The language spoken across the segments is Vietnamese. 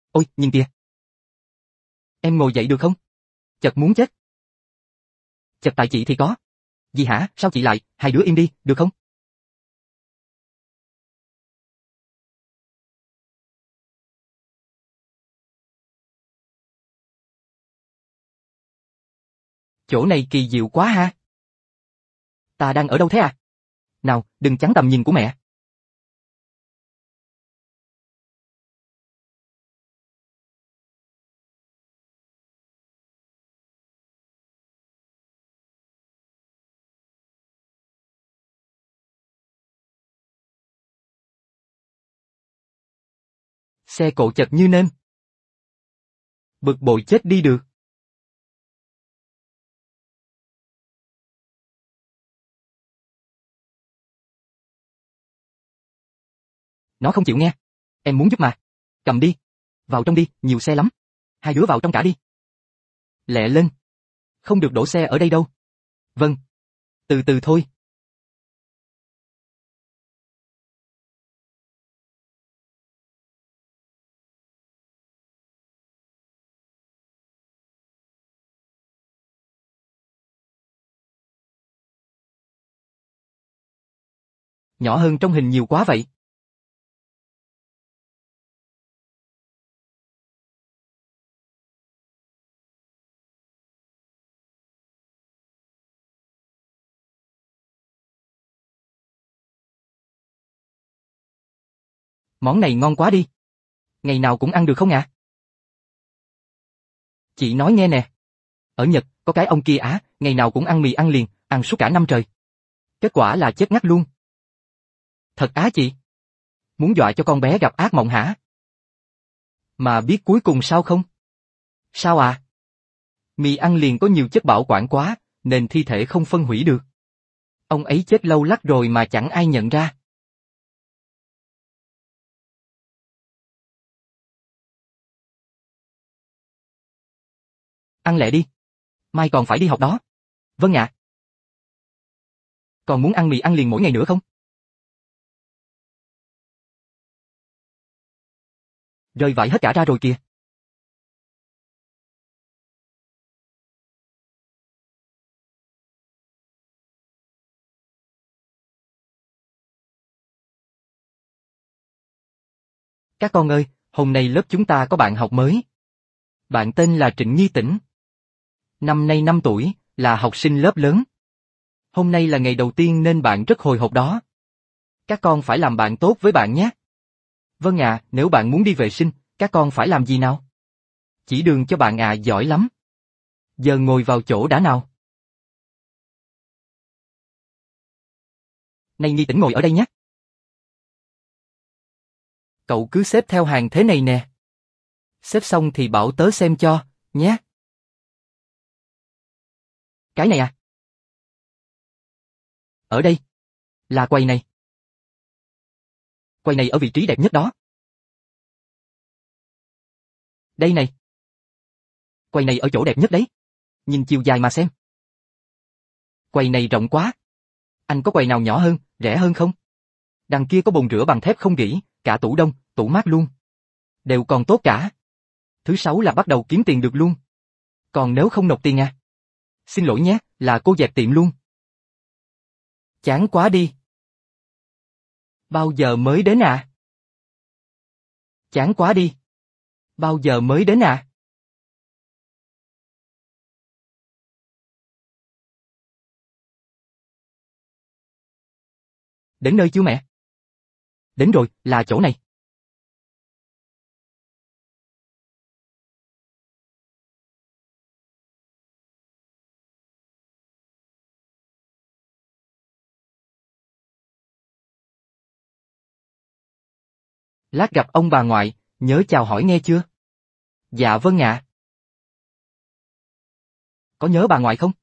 Ôi, nhìn kìa. Em ngồi dậy được không? Chật muốn chết. Chật tại chị thì có. Gì hả, sao chị lại, hai đứa im đi, được không? Chỗ này kỳ diệu quá ha. Ta đang ở đâu thế à? Nào, đừng chắn tầm nhìn của mẹ. Xe cộ chật như nêm. Bực bội chết đi được. Nó không chịu nghe. Em muốn giúp mà. Cầm đi. Vào trong đi, nhiều xe lắm. Hai đứa vào trong cả đi. Lẹ lên. Không được đổ xe ở đây đâu. Vâng. Từ từ thôi. Nhỏ hơn trong hình nhiều quá vậy. Món này ngon quá đi. Ngày nào cũng ăn được không ạ? Chị nói nghe nè. Ở Nhật, có cái ông kia á, ngày nào cũng ăn mì ăn liền, ăn suốt cả năm trời. Kết quả là chết ngắt luôn. Thật á chị? Muốn dọa cho con bé gặp ác mộng hả? Mà biết cuối cùng sao không? Sao à? Mì ăn liền có nhiều chất bảo quản quá, nên thi thể không phân hủy được. Ông ấy chết lâu lắc rồi mà chẳng ai nhận ra. Ăn lẹ đi. Mai còn phải đi học đó. Vâng ạ. Còn muốn ăn mì ăn liền mỗi ngày nữa không? Rơi vãi hết cả ra rồi kìa. Các con ơi, hôm nay lớp chúng ta có bạn học mới. Bạn tên là Trịnh Nhi Tĩnh. Năm nay 5 tuổi, là học sinh lớp lớn. Hôm nay là ngày đầu tiên nên bạn rất hồi hộp đó. Các con phải làm bạn tốt với bạn nhé. Vâng ạ, nếu bạn muốn đi vệ sinh, các con phải làm gì nào? Chỉ đường cho bạn ạ, giỏi lắm. Giờ ngồi vào chỗ đã nào. Này Nhi Tĩnh ngồi ở đây nhé. Cậu cứ xếp theo hàng thế này nè. Xếp xong thì bảo tớ xem cho, nhé. Cái này à? Ở đây. Là quầy này. Quầy này ở vị trí đẹp nhất đó. Đây này. Quầy này ở chỗ đẹp nhất đấy. Nhìn chiều dài mà xem. Quầy này rộng quá. Anh có quầy nào nhỏ hơn, rẻ hơn không? Đằng kia có bồn rửa bằng thép không gỉ, cả tủ đông, tủ mát luôn. Đều còn tốt cả. Thứ 6 là bắt đầu kiếm tiền được luôn. Còn nếu không nộp tiền à? Xin lỗi nhé, là cô dẹp tiệm luôn. Chán quá đi. Bao giờ mới đến à? Chán quá đi. Bao giờ mới đến à? Đến nơi chưa mẹ? Đến rồi, là chỗ này. Lát gặp ông bà ngoại, nhớ chào hỏi nghe chưa? Dạ vâng ạ. Có nhớ bà ngoại không?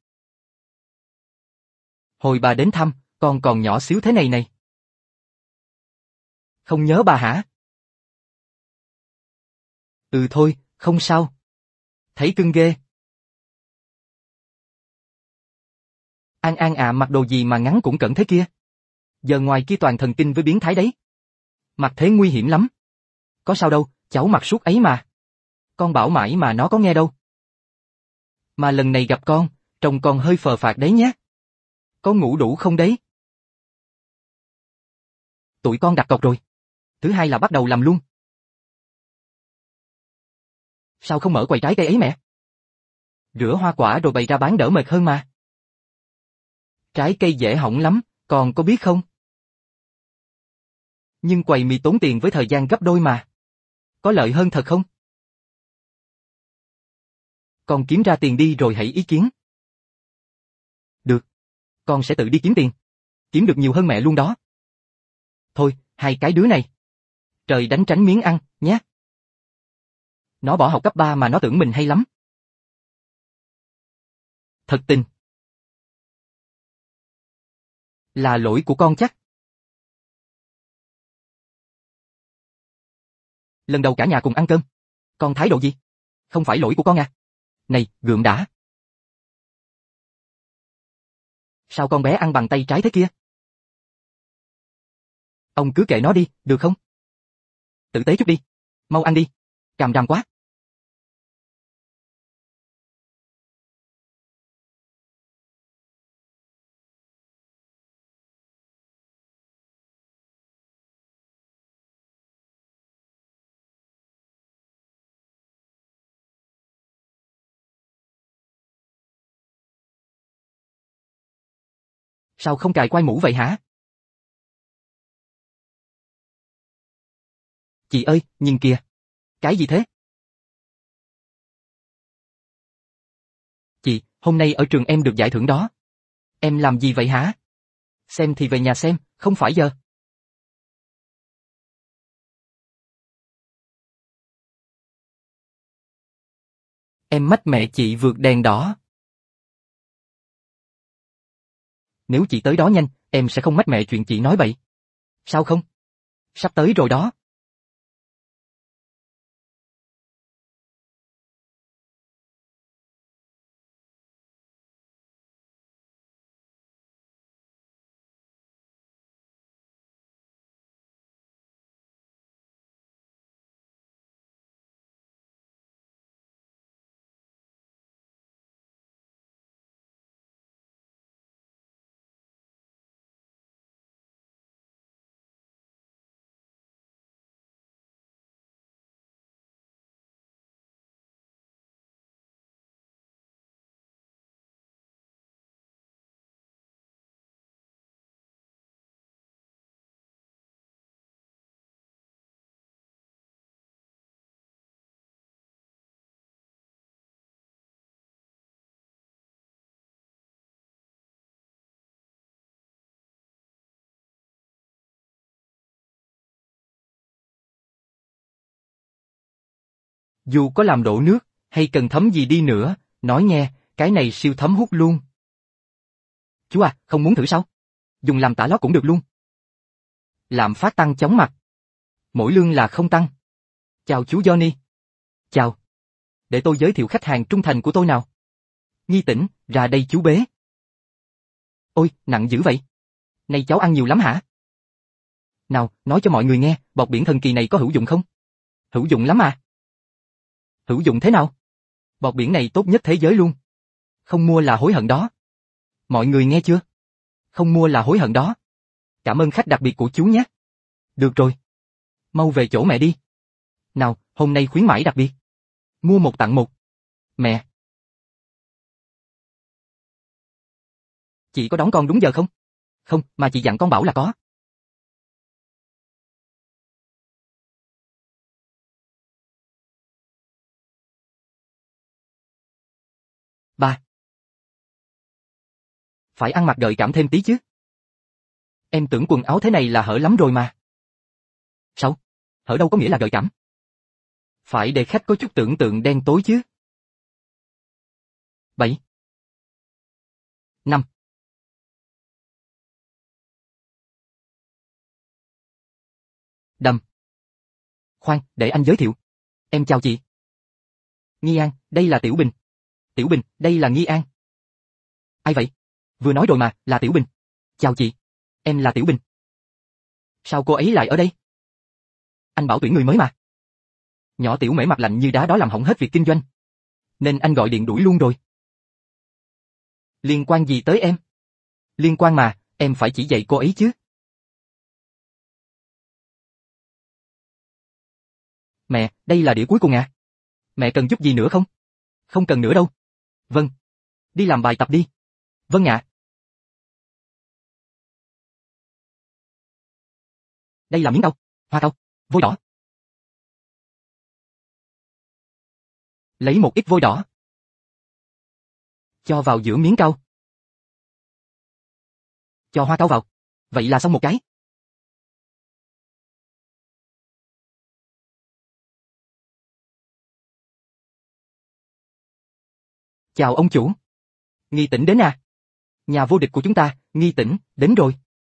Hồi bà đến thăm, con còn nhỏ xíu thế này này. Không nhớ bà hả? Ừ thôi, không sao. Thấy cưng ghê. An An à, mặc đồ gì mà ngắn cũng cẩn thế kia. Giờ ngoài kia toàn thần kinh với biến thái đấy. Mặc thế nguy hiểm lắm. Có sao đâu, cháu mặc suốt ấy mà. Con bảo mãi mà nó có nghe đâu. Mà lần này gặp con, trông con hơi phờ phạc đấy nhé. Có ngủ đủ không đấy? Tụi con đặt cọc rồi. Thứ hai là bắt đầu làm luôn. Sao không mở quầy trái cây ấy mẹ? Rửa hoa quả rồi bày ra bán đỡ mệt hơn mà. Trái cây dễ hỏng lắm, con có biết không? Nhưng quầy mì tốn tiền với thời gian gấp đôi mà. Có lợi hơn thật không? Con kiếm ra tiền đi rồi hãy ý kiến. Được. Con sẽ tự đi kiếm tiền. Kiếm được nhiều hơn mẹ luôn đó. Thôi, hai cái đứa này. Trời đánh tránh miếng ăn, nhé. Nó bỏ học cấp 3 mà nó tưởng mình hay lắm. Thật tình. Là lỗi của con chắc. Lần đầu cả nhà cùng ăn cơm. Con thái độ gì? Không phải lỗi của con à? Này, gượng đã. Sao con bé ăn bằng tay trái thế kia? Ông cứ kệ nó đi, được không? Tử tế chút đi. Mau ăn đi. Càm ràm quá. Sao không cài quai mũ vậy hả? Chị ơi, nhìn kìa. Cái gì thế? Chị, hôm nay ở trường em được giải thưởng đó. Em làm gì vậy hả? Xem thì về nhà xem, không phải giờ. Em mách mẹ chị vượt đèn đỏ. Nếu chị tới đó nhanh, em sẽ không mách mẹ chuyện chị nói bậy. Sao không? Sắp tới rồi đó. Dù có làm đổ nước, hay cần thấm gì đi nữa, nói nghe, cái này siêu thấm hút luôn. Chú à, không muốn thử sao? Dùng làm tả lót cũng được luôn. Lạm phát tăng chóng mặt. Mỗi lương là không tăng. Chào chú Johnny. Chào. Để tôi giới thiệu khách hàng trung thành của tôi nào. Nghi Tĩnh, ra đây chú bế. Ôi, nặng dữ vậy. Này cháu ăn nhiều lắm hả? Nào, nói cho mọi người nghe, bọt biển thần kỳ này có hữu dụng không? Hữu dụng lắm à? Hữu dụng thế nào? Bọt biển này tốt nhất thế giới luôn. Không mua là hối hận đó. Mọi người nghe chưa? Không mua là hối hận đó. Cảm ơn khách đặc biệt của chú nhé. Được rồi. Mau về chỗ mẹ đi. Nào, hôm nay khuyến mãi đặc biệt. Mua một tặng một. Mẹ. Chị có đón con đúng giờ không? Không, mà chị dặn con bảo là có. Ba. Phải ăn mặc gợi cảm thêm tí chứ. Em tưởng quần áo thế này là hở lắm rồi mà. Sao? Hở đâu có nghĩa là gợi cảm. Phải để khách có chút tưởng tượng đen tối chứ. 7. 5. Đầm. Khoan, để anh giới thiệu. Em chào chị. Nghi An, đây là Tiểu Bình. Tiểu Bình, đây là Nghi An. Ai vậy? Vừa nói rồi mà, là Tiểu Bình. Chào chị. Em là Tiểu Bình. Sao cô ấy lại ở đây? Anh bảo tuyển người mới mà. Nhỏ tiểu Mễ mặt lạnh như đá đó làm hỏng hết việc kinh doanh. Nên anh gọi điện đuổi luôn rồi. Liên quan gì tới em? Liên quan mà, em phải chỉ dạy cô ấy chứ. Mẹ, đây là đĩa cuối cùng à? Mẹ cần giúp gì nữa không? Không cần nữa đâu. Vâng. Đi làm bài tập đi. Vâng ạ. Đây là miếng cau, hoa cau, vôi đỏ. Lấy một ít vôi đỏ. Cho vào giữa miếng cau. Cho hoa cau vào. Vậy là xong một cái. Chào ông chủ. Nghi Tĩnh đến à? Nhà vô địch của chúng ta, Nghi Tĩnh, đến rồi.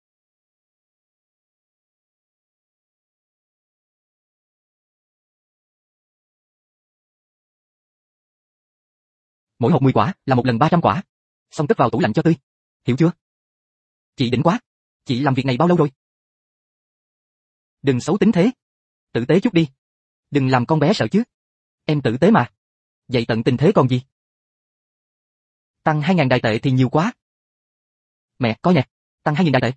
Mỗi hộp 10 quả, là một lần 300 quả. Xong cất vào tủ lạnh cho tươi. Hiểu chưa? Chị đỉnh quá. Chị làm việc này bao lâu rồi? Đừng xấu tính thế. Tử tế chút đi. Đừng làm con bé sợ chứ. Em tử tế mà. Vậy tận tình thế còn gì? Tăng 2.000 đại tệ thì nhiều quá. Mẹ, coi nè. Tăng 2.000 đại tệ.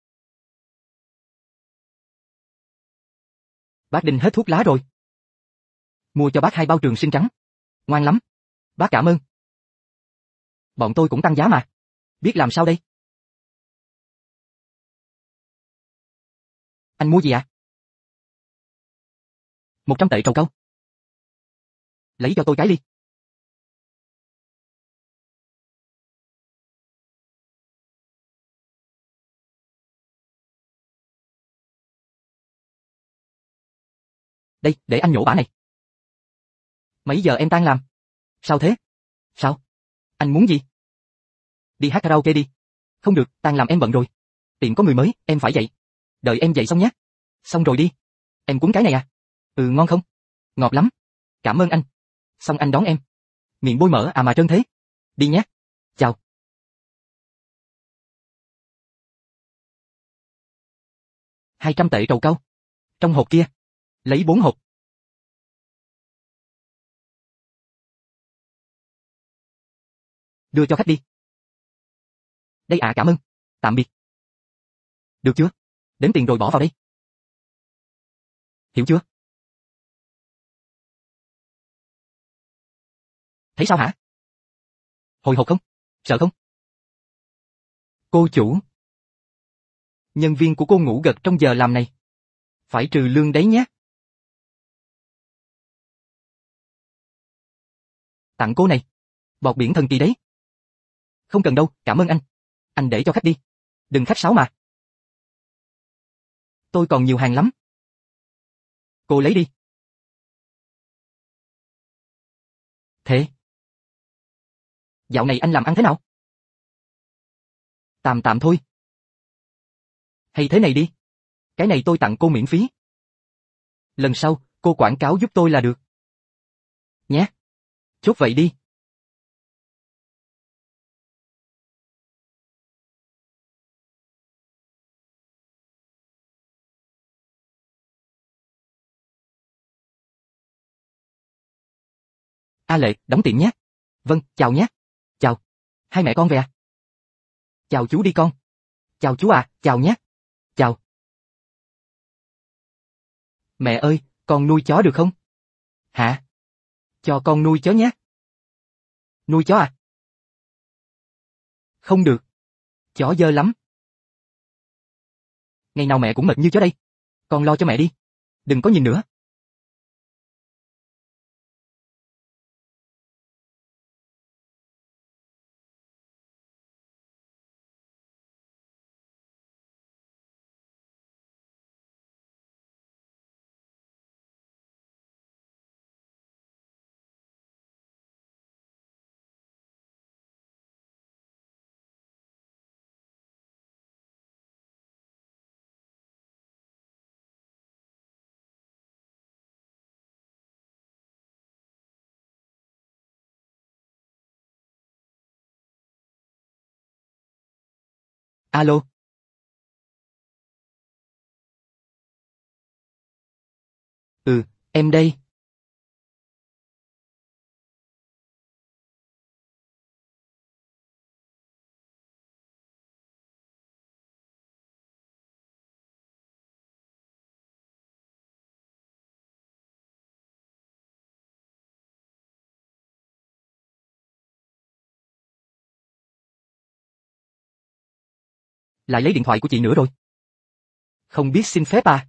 Bác Đinh hết thuốc lá rồi. Mua cho bác 2 bao Trường Sinh trắng. Ngoan lắm. Bác cảm ơn. Bọn tôi cũng tăng giá mà. Biết làm sao đây? Anh mua gì ạ? 100 tệ trầu cau. Lấy cho tôi cái ly. Đây, để anh nhổ bả này. Mấy giờ em tan làm? Sao thế? Sao? Anh muốn gì? Đi hát karaoke đi. Không được, tan làm em bận rồi. Tiệm có người mới, em phải dậy. Đợi em dậy xong nhé. Xong rồi đi. Em cuốn cái này à? Ừ, ngon không? Ngọt lắm. Cảm ơn anh. Xong anh đón em. Miệng bôi mỡ à mà trơn thế. Đi nhé. Chào. 200 tệ trầu cau. Trong hộp kia. Lấy 4 hộp. Đưa cho khách đi. Đây à, cảm ơn. Tạm biệt. Được chưa? Đếm tiền rồi bỏ vào đây. Hiểu chưa? Thấy sao hả? Hồi hộp không? Sợ không? Cô chủ. Nhân viên của cô ngủ gật trong giờ làm này. Phải trừ lương đấy nhé. Tặng cô này. Bọt biển thần kỳ đấy. Không cần đâu, cảm ơn anh. Anh để cho khách đi. Đừng khách sáo mà. Tôi còn nhiều hàng lắm. Cô lấy đi. Thế. Dạo này anh làm ăn thế nào? Tạm tạm thôi. Hay thế này đi. Cái này tôi tặng cô miễn phí. Lần sau, cô quảng cáo giúp tôi là được. Nhé. Chốt vậy đi. A Lệ, đóng tiệm nhé. Vâng, chào nhé. Chào. Hai mẹ con về à? Chào chú đi con. Chào chú à, chào nhé. Chào. Mẹ ơi, con nuôi chó được không? Hả? Cho con nuôi chó nhé. Nuôi chó à? Không được. Chó dơ lắm. Ngày nào mẹ cũng mệt như chó đây. Con lo cho mẹ đi. Đừng có nhìn nữa. Alo. Ừ, em đây. Lại lấy điện thoại của chị nữa rồi. Không biết xin phép à?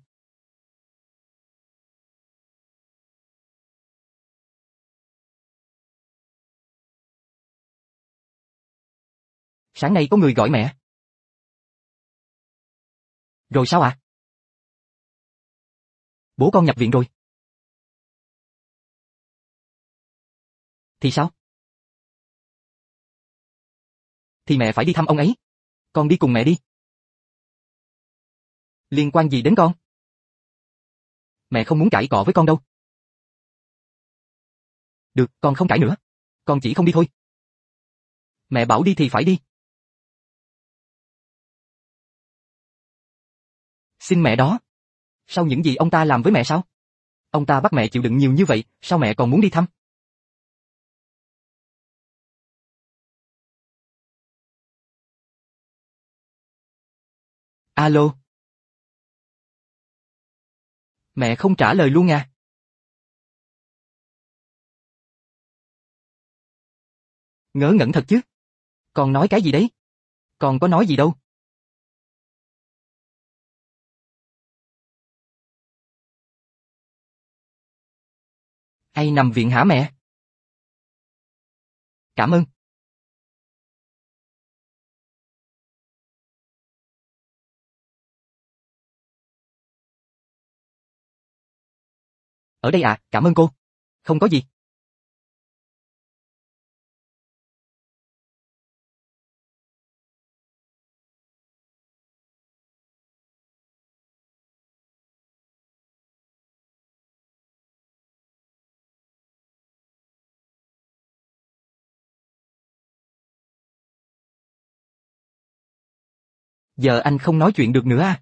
Sáng nay có người gọi mẹ. Rồi sao ạ? Bố con nhập viện rồi. Thì sao? Thì mẹ phải đi thăm ông ấy. Con đi cùng mẹ đi. Liên quan gì đến con? Mẹ không muốn cãi cọ với con đâu. Được, con không cãi nữa. Con chỉ không đi thôi. Mẹ bảo đi thì phải đi. Xin mẹ đó. Sau những gì ông ta làm với mẹ sao? Ông ta bắt mẹ chịu đựng nhiều như vậy, sao mẹ còn muốn đi thăm? Alo. Mẹ không trả lời luôn à? Ngớ ngẩn thật chứ. Con nói cái gì đấy? Con có nói gì đâu. Ai nằm viện hả mẹ? Cảm ơn. Ở đây à, cảm ơn cô. Không có gì. Giờ anh không nói chuyện được nữa à?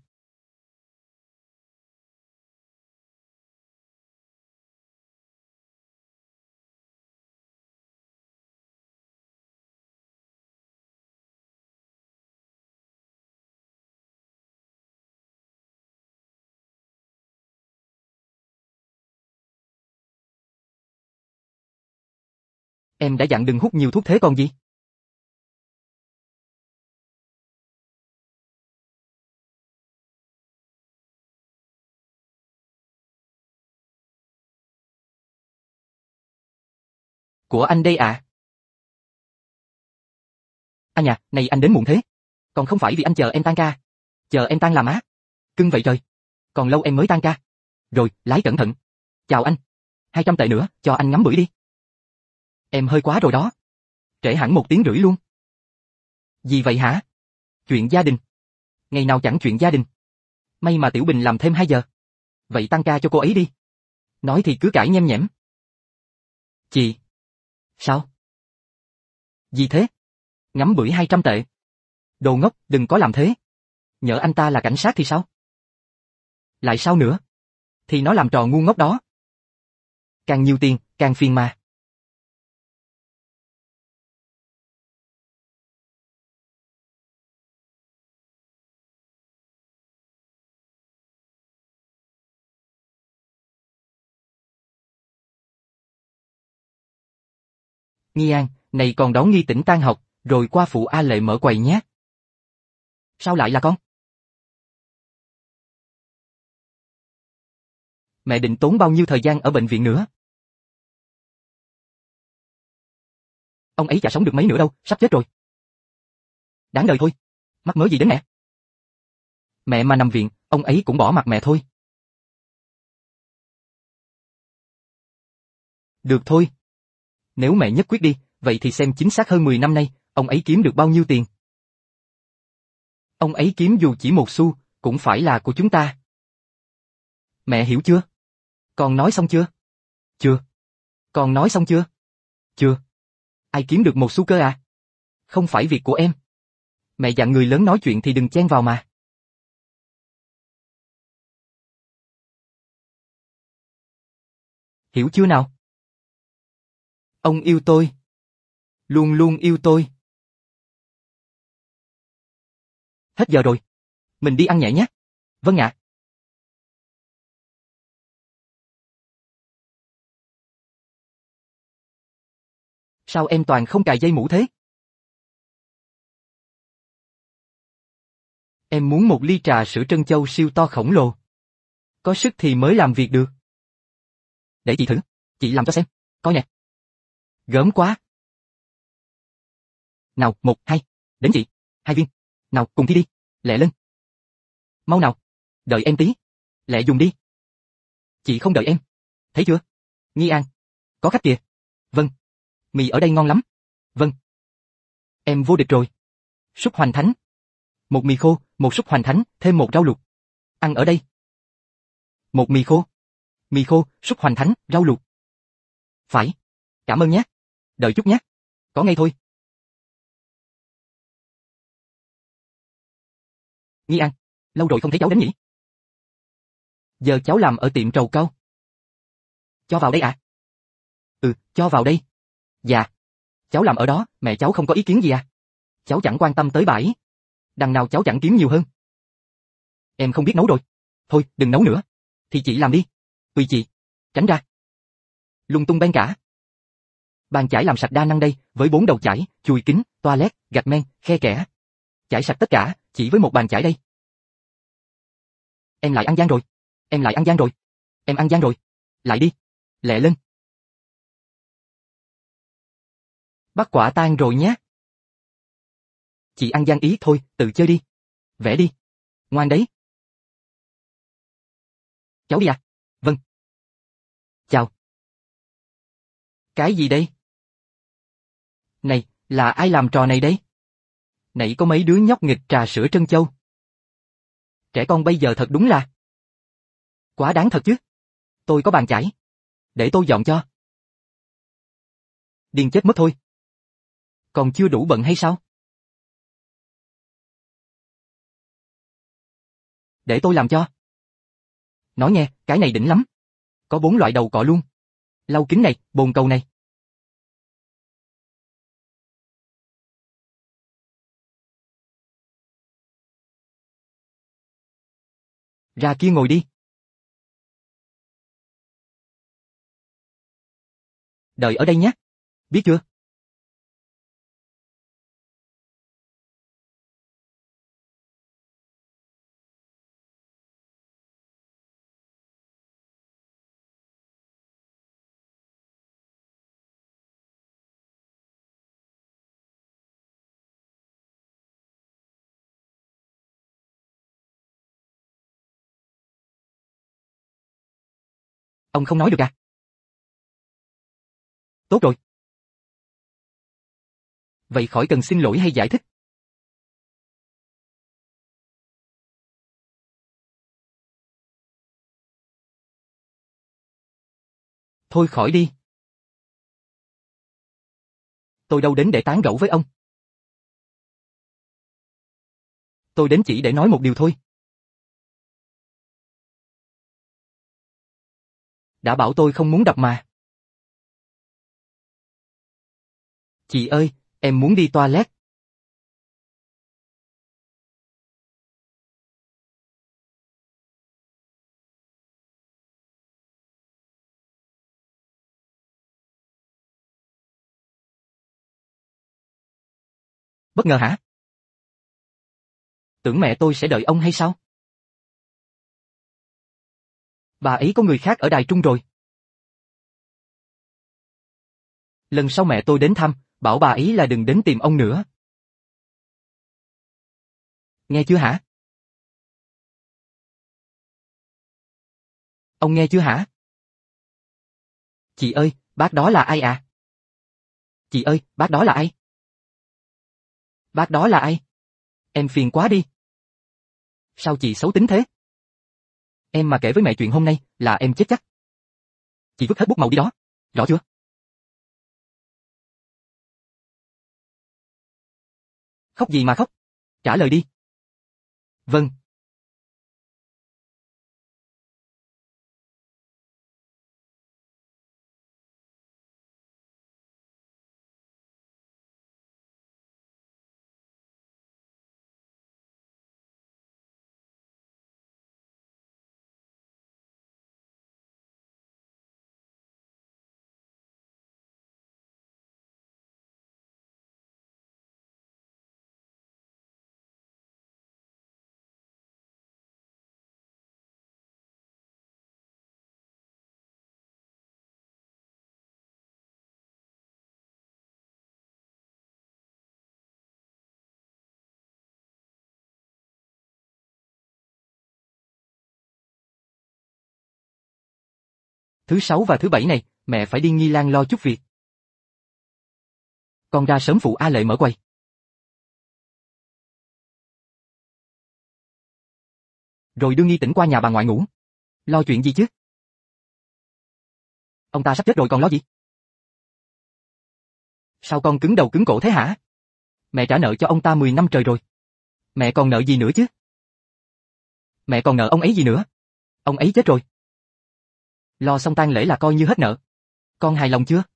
Em đã dặn đừng hút nhiều thuốc thế còn gì? Của anh đây à? Anh à, này anh đến muộn thế. Còn không phải vì anh chờ em tan ca. Chờ em tan làm á. Cưng vậy trời. Còn lâu em mới tan ca. Rồi, lái cẩn thận. Chào anh. 200 tệ nữa, cho anh ngắm bưởi đi. Em hơi quá rồi đó. Trễ hẳn 1 tiếng rưỡi luôn. Gì vậy hả? Chuyện gia đình. Ngày nào chẳng chuyện gia đình. May mà Tiểu Bình làm thêm 2 giờ. Vậy tăng ca cho cô ấy đi. Nói thì cứ cãi nhem nhẽm. Chị. Sao? Gì thế? Ngắm bưởi 200 tệ. Đồ ngốc, đừng có làm thế. Nhỡ anh ta là cảnh sát thì sao? Lại sao nữa? Thì nó làm trò ngu ngốc đó. Càng nhiều tiền, càng phiền mà. Nghi An, này còn đón Nghi Tĩnh tan học, rồi qua phụ A Lệ mở quầy nhé. Sao lại là con? Mẹ định tốn bao nhiêu thời gian ở bệnh viện nữa? Ông ấy chả sống được mấy nữa đâu, sắp chết rồi. Đáng đời thôi. Mắc mớ gì đến mẹ? Mẹ mà nằm viện, ông ấy cũng bỏ mặc mẹ thôi. Được thôi. Nếu mẹ nhất quyết đi, vậy thì xem chính xác hơn 10 năm nay, ông ấy kiếm được bao nhiêu tiền. Ông ấy kiếm dù chỉ 1 xu, cũng phải là của chúng ta. Mẹ hiểu chưa? Con nói xong chưa? Chưa. Con nói xong chưa? Chưa. Ai kiếm được 1 xu cơ à? Không phải việc của em. Mẹ dặn người lớn nói chuyện thì đừng chen vào mà. Hiểu chưa nào? Ông yêu tôi. Luôn luôn yêu tôi. Hết giờ rồi. Mình đi ăn nhẹ nhé. Vâng ạ. Sao em toàn không cài dây mũ thế? Em muốn một ly trà sữa trân châu siêu to khổng lồ. Có sức thì mới làm việc được. Để chị thử, chị làm cho xem, coi nè. Gớm quá. Nào, 1, 2, đến chị, 2 viên. Nào, cùng thi đi, lẹ lên. Mau nào, đợi em tí. Lẹ dùng đi. Chị không đợi em. Thấy chưa? Nghi An. Có khách kìa. Vâng. Mì ở đây ngon lắm. Vâng. Em vô địch rồi. Súp hoành thánh. Một mì khô, một súp hoành thánh, thêm một rau luộc. Ăn ở đây. Một mì khô, súp hoành thánh, rau luộc. Phải. Cảm ơn nhé. Đợi chút nhé. Có ngay thôi. Nghi An. Lâu rồi không thấy cháu đến nhỉ? Giờ cháu làm ở tiệm trầu cau. Cho vào đây à? Ừ, cho vào đây. Dạ. Cháu làm ở đó, mẹ cháu không có ý kiến gì à? Cháu chẳng quan tâm tới bãi. Đằng nào cháu chẳng kiếm nhiều hơn. Em không biết nấu rồi. Thôi, đừng nấu nữa. Thì chị làm đi. Tùy chị. Tránh ra. Lung tung beng cả. Bàn chải làm sạch đa năng đây, với 4 đầu chải, chùi kính, toilet, gạch men, khe kẽ. Chải sạch tất cả, chỉ với một bàn chải đây. Em lại ăn gian rồi. Em lại ăn gian rồi. Em ăn gian rồi. Lại đi. Lẹ lên. Bắt quả tang rồi nhé. Chị ăn gian ý thôi, tự chơi đi. Vẽ đi. Ngoan đấy. Cháu đi à? Vâng. Chào. Cái gì đây? Này, là ai làm trò này đấy? Nãy có mấy đứa nhóc nghịch trà sữa trân châu. Trẻ con bây giờ thật đúng là... Quá đáng thật chứ. Tôi có bàn chải. Để tôi dọn cho. Điên chết mất thôi. Còn chưa đủ bận hay sao? Để tôi làm cho. Nói nghe, cái này đỉnh lắm. Có 4 loại đầu cọ luôn. Lau kính này, bồn cầu này. Ra kia ngồi đi. Đợi ở đây nhé. Biết chưa? Ông không nói được à? Tốt rồi. Vậy khỏi cần xin lỗi hay giải thích. Thôi khỏi đi. Tôi đâu đến để tán gẫu với ông. Tôi đến chỉ để nói một điều thôi. Đã bảo tôi không muốn đập mà. Chị ơi, em muốn đi toilet. Bất ngờ hả? Tưởng mẹ tôi sẽ đợi ông hay sao? Bà ấy có người khác ở Đài Trung rồi. Lần sau mẹ tôi đến thăm, bảo bà ấy là đừng đến tìm ông nữa. Nghe chưa hả? Ông nghe chưa hả? Chị ơi, bác đó là ai à? Chị ơi, bác đó là ai? Bác đó là ai? Em phiền quá đi. Sao chị xấu tính thế? Em mà kể với mẹ chuyện hôm nay, là em chết chắc. Chị vứt hết bút màu đi đó. Rõ chưa? Khóc gì mà khóc? Trả lời đi. Vâng. Thứ sáu và thứ bảy này, mẹ phải đi Nghi Lan lo chút việc. Con ra sớm phụ A Lệ mở quầy. Rồi đưa Nghi Tĩnh qua nhà bà ngoại ngủ. Lo chuyện gì chứ? Ông ta sắp chết rồi còn lo gì? Sao con cứng đầu cứng cổ thế hả? Mẹ trả nợ cho ông ta 10 năm trời rồi. Mẹ còn nợ gì nữa chứ? Mẹ còn nợ ông ấy gì nữa? Ông ấy chết rồi. Lo xong tang lễ là coi như hết nợ. Con hài lòng chưa?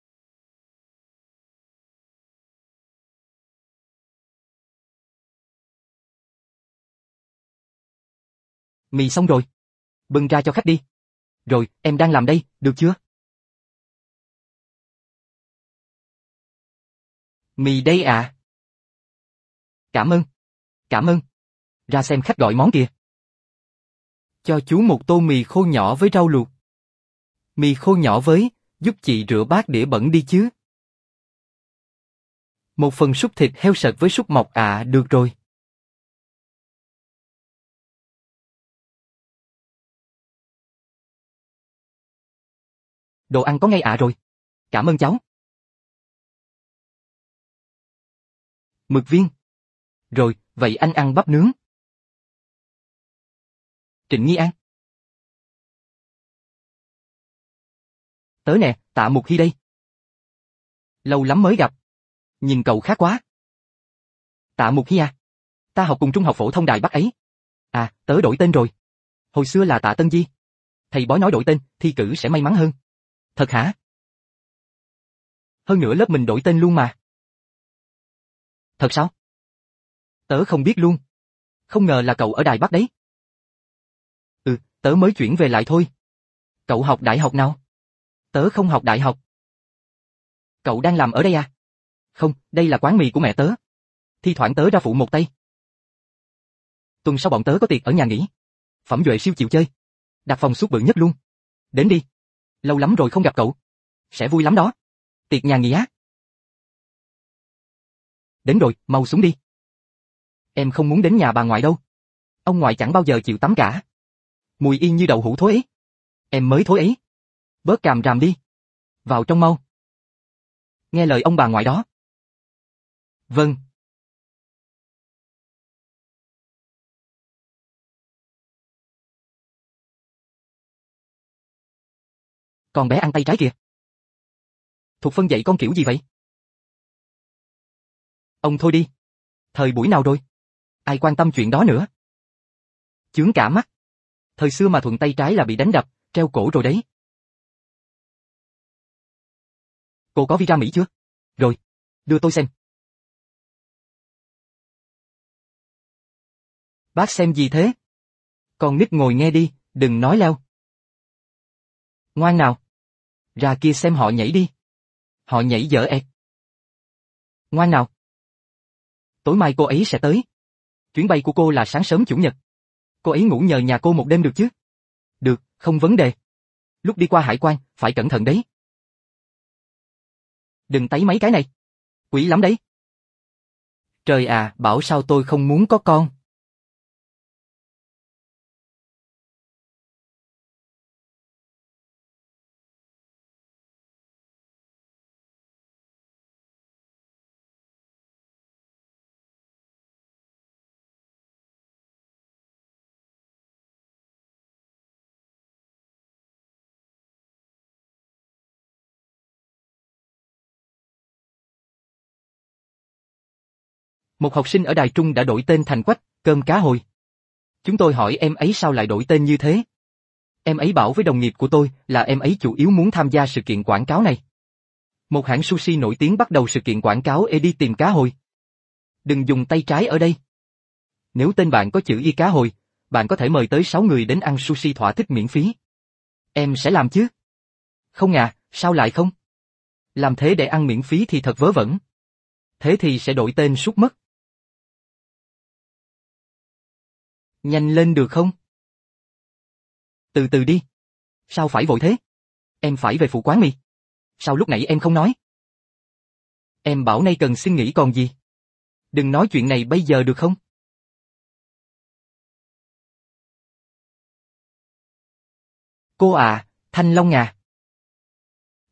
Mì xong rồi. Bưng ra cho khách đi. Rồi, em đang làm đây, được chưa? Mì đây à? Cảm ơn. Cảm ơn. Ra xem khách gọi món kìa. Cho chú một tô mì khô nhỏ với rau luộc. Mì khô nhỏ với, giúp chị rửa bát đĩa bẩn đi chứ. Một phần súp thịt heo sật với súp mọc được rồi. Đồ ăn có ngay rồi. Cảm ơn cháu. Mực viên. Rồi, vậy anh ăn bắp nướng. Trịnh Nghi ăn. Tớ nè, Tạ Mục Hy đây. Lâu lắm mới gặp. Nhìn cậu khác quá. Tạ Mục Hy à? Ta học cùng trung học phổ thông Đài Bắc ấy. À, tớ đổi tên rồi. Hồi xưa là Tạ Tân Di. Thầy bói nói đổi tên, thi cử sẽ may mắn hơn. Thật hả? Hơn nữa lớp mình đổi tên luôn mà. Thật sao? Tớ không biết luôn. Không ngờ là cậu ở Đài Bắc đấy. Ừ, tớ mới chuyển về lại thôi. Cậu học đại học nào? Tớ không học đại học. Cậu đang làm ở đây à? Không, đây là quán mì của mẹ tớ. Thi thoảng tớ ra phụ một tay. Tuần sau bọn tớ có tiệc ở nhà nghỉ. Phẩm Duệ siêu chịu chơi. Đặt phòng suốt bự nhất luôn. Đến đi. Lâu lắm rồi không gặp cậu. Sẽ vui lắm đó. Tiệc nhà nghỉ á. Đến rồi, mau xuống đi. Em không muốn đến nhà bà ngoại đâu. Ông ngoại chẳng bao giờ chịu tắm cả. Mùi y như đậu hũ thối ấy. Em mới thối ấy. Bớt càm ràm đi. Vào trong mau. Nghe lời ông bà ngoại đó. Vâng. Con bé ăn tay trái kìa. Thục Phân dạy con kiểu gì vậy? Ông thôi đi. Thời buổi nào rồi? Ai quan tâm chuyện đó nữa? Chướng cả mắt. Thời xưa mà thuận tay trái là bị đánh đập, treo cổ rồi đấy. Cô có visa Mỹ chưa? Rồi. Đưa tôi xem. Bác xem gì thế? Con nít ngồi nghe đi, đừng nói leo. Ngoan nào. Ra kia xem họ nhảy đi. Họ nhảy dở ẹt. Ngoan nào. Tối mai cô ấy sẽ tới. Chuyến bay của cô là sáng sớm chủ nhật. Cô ấy ngủ nhờ nhà cô một đêm được chứ? Được, không vấn đề. Lúc đi qua hải quan, phải cẩn thận đấy. Đừng tấy mấy cái này. Quỷ lắm đấy. Trời à, bảo sao tôi không muốn có con. Một học sinh ở Đài Trung đã đổi tên thành Quách, cơm cá hồi. Chúng tôi hỏi em ấy sao lại đổi tên như thế. Em ấy bảo với đồng nghiệp của tôi là em ấy chủ yếu muốn tham gia sự kiện quảng cáo này. Một hãng sushi nổi tiếng bắt đầu sự kiện quảng cáo đi tìm cá hồi. Đừng dùng tay trái ở đây. Nếu tên bạn có chữ y cá hồi, bạn có thể mời tới 6 người đến ăn sushi thỏa thích miễn phí. Em sẽ làm chứ? Không à, sao lại không? Làm thế để ăn miễn phí thì thật vớ vẩn. Thế thì sẽ đổi tên suốt mất. Nhanh lên được không? Từ từ đi. Sao phải vội thế? Em phải về phụ quán mì. Sao lúc nãy em không nói? Em bảo nay cần xin nghỉ còn gì? Đừng nói chuyện này bây giờ được không? Cô à, Thanh Long à.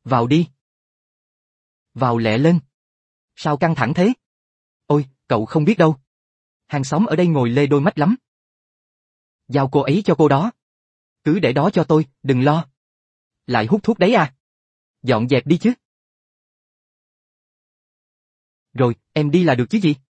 Vào đi. Vào lẹ lên. Sao căng thẳng thế? Ôi, cậu không biết đâu. Hàng xóm ở đây ngồi lê đôi mắt lắm. Giao cô ấy cho cô đó. Cứ để đó cho tôi, đừng lo. Lại hút thuốc đấy à? Dọn dẹp đi chứ. Rồi, em đi là được chứ gì?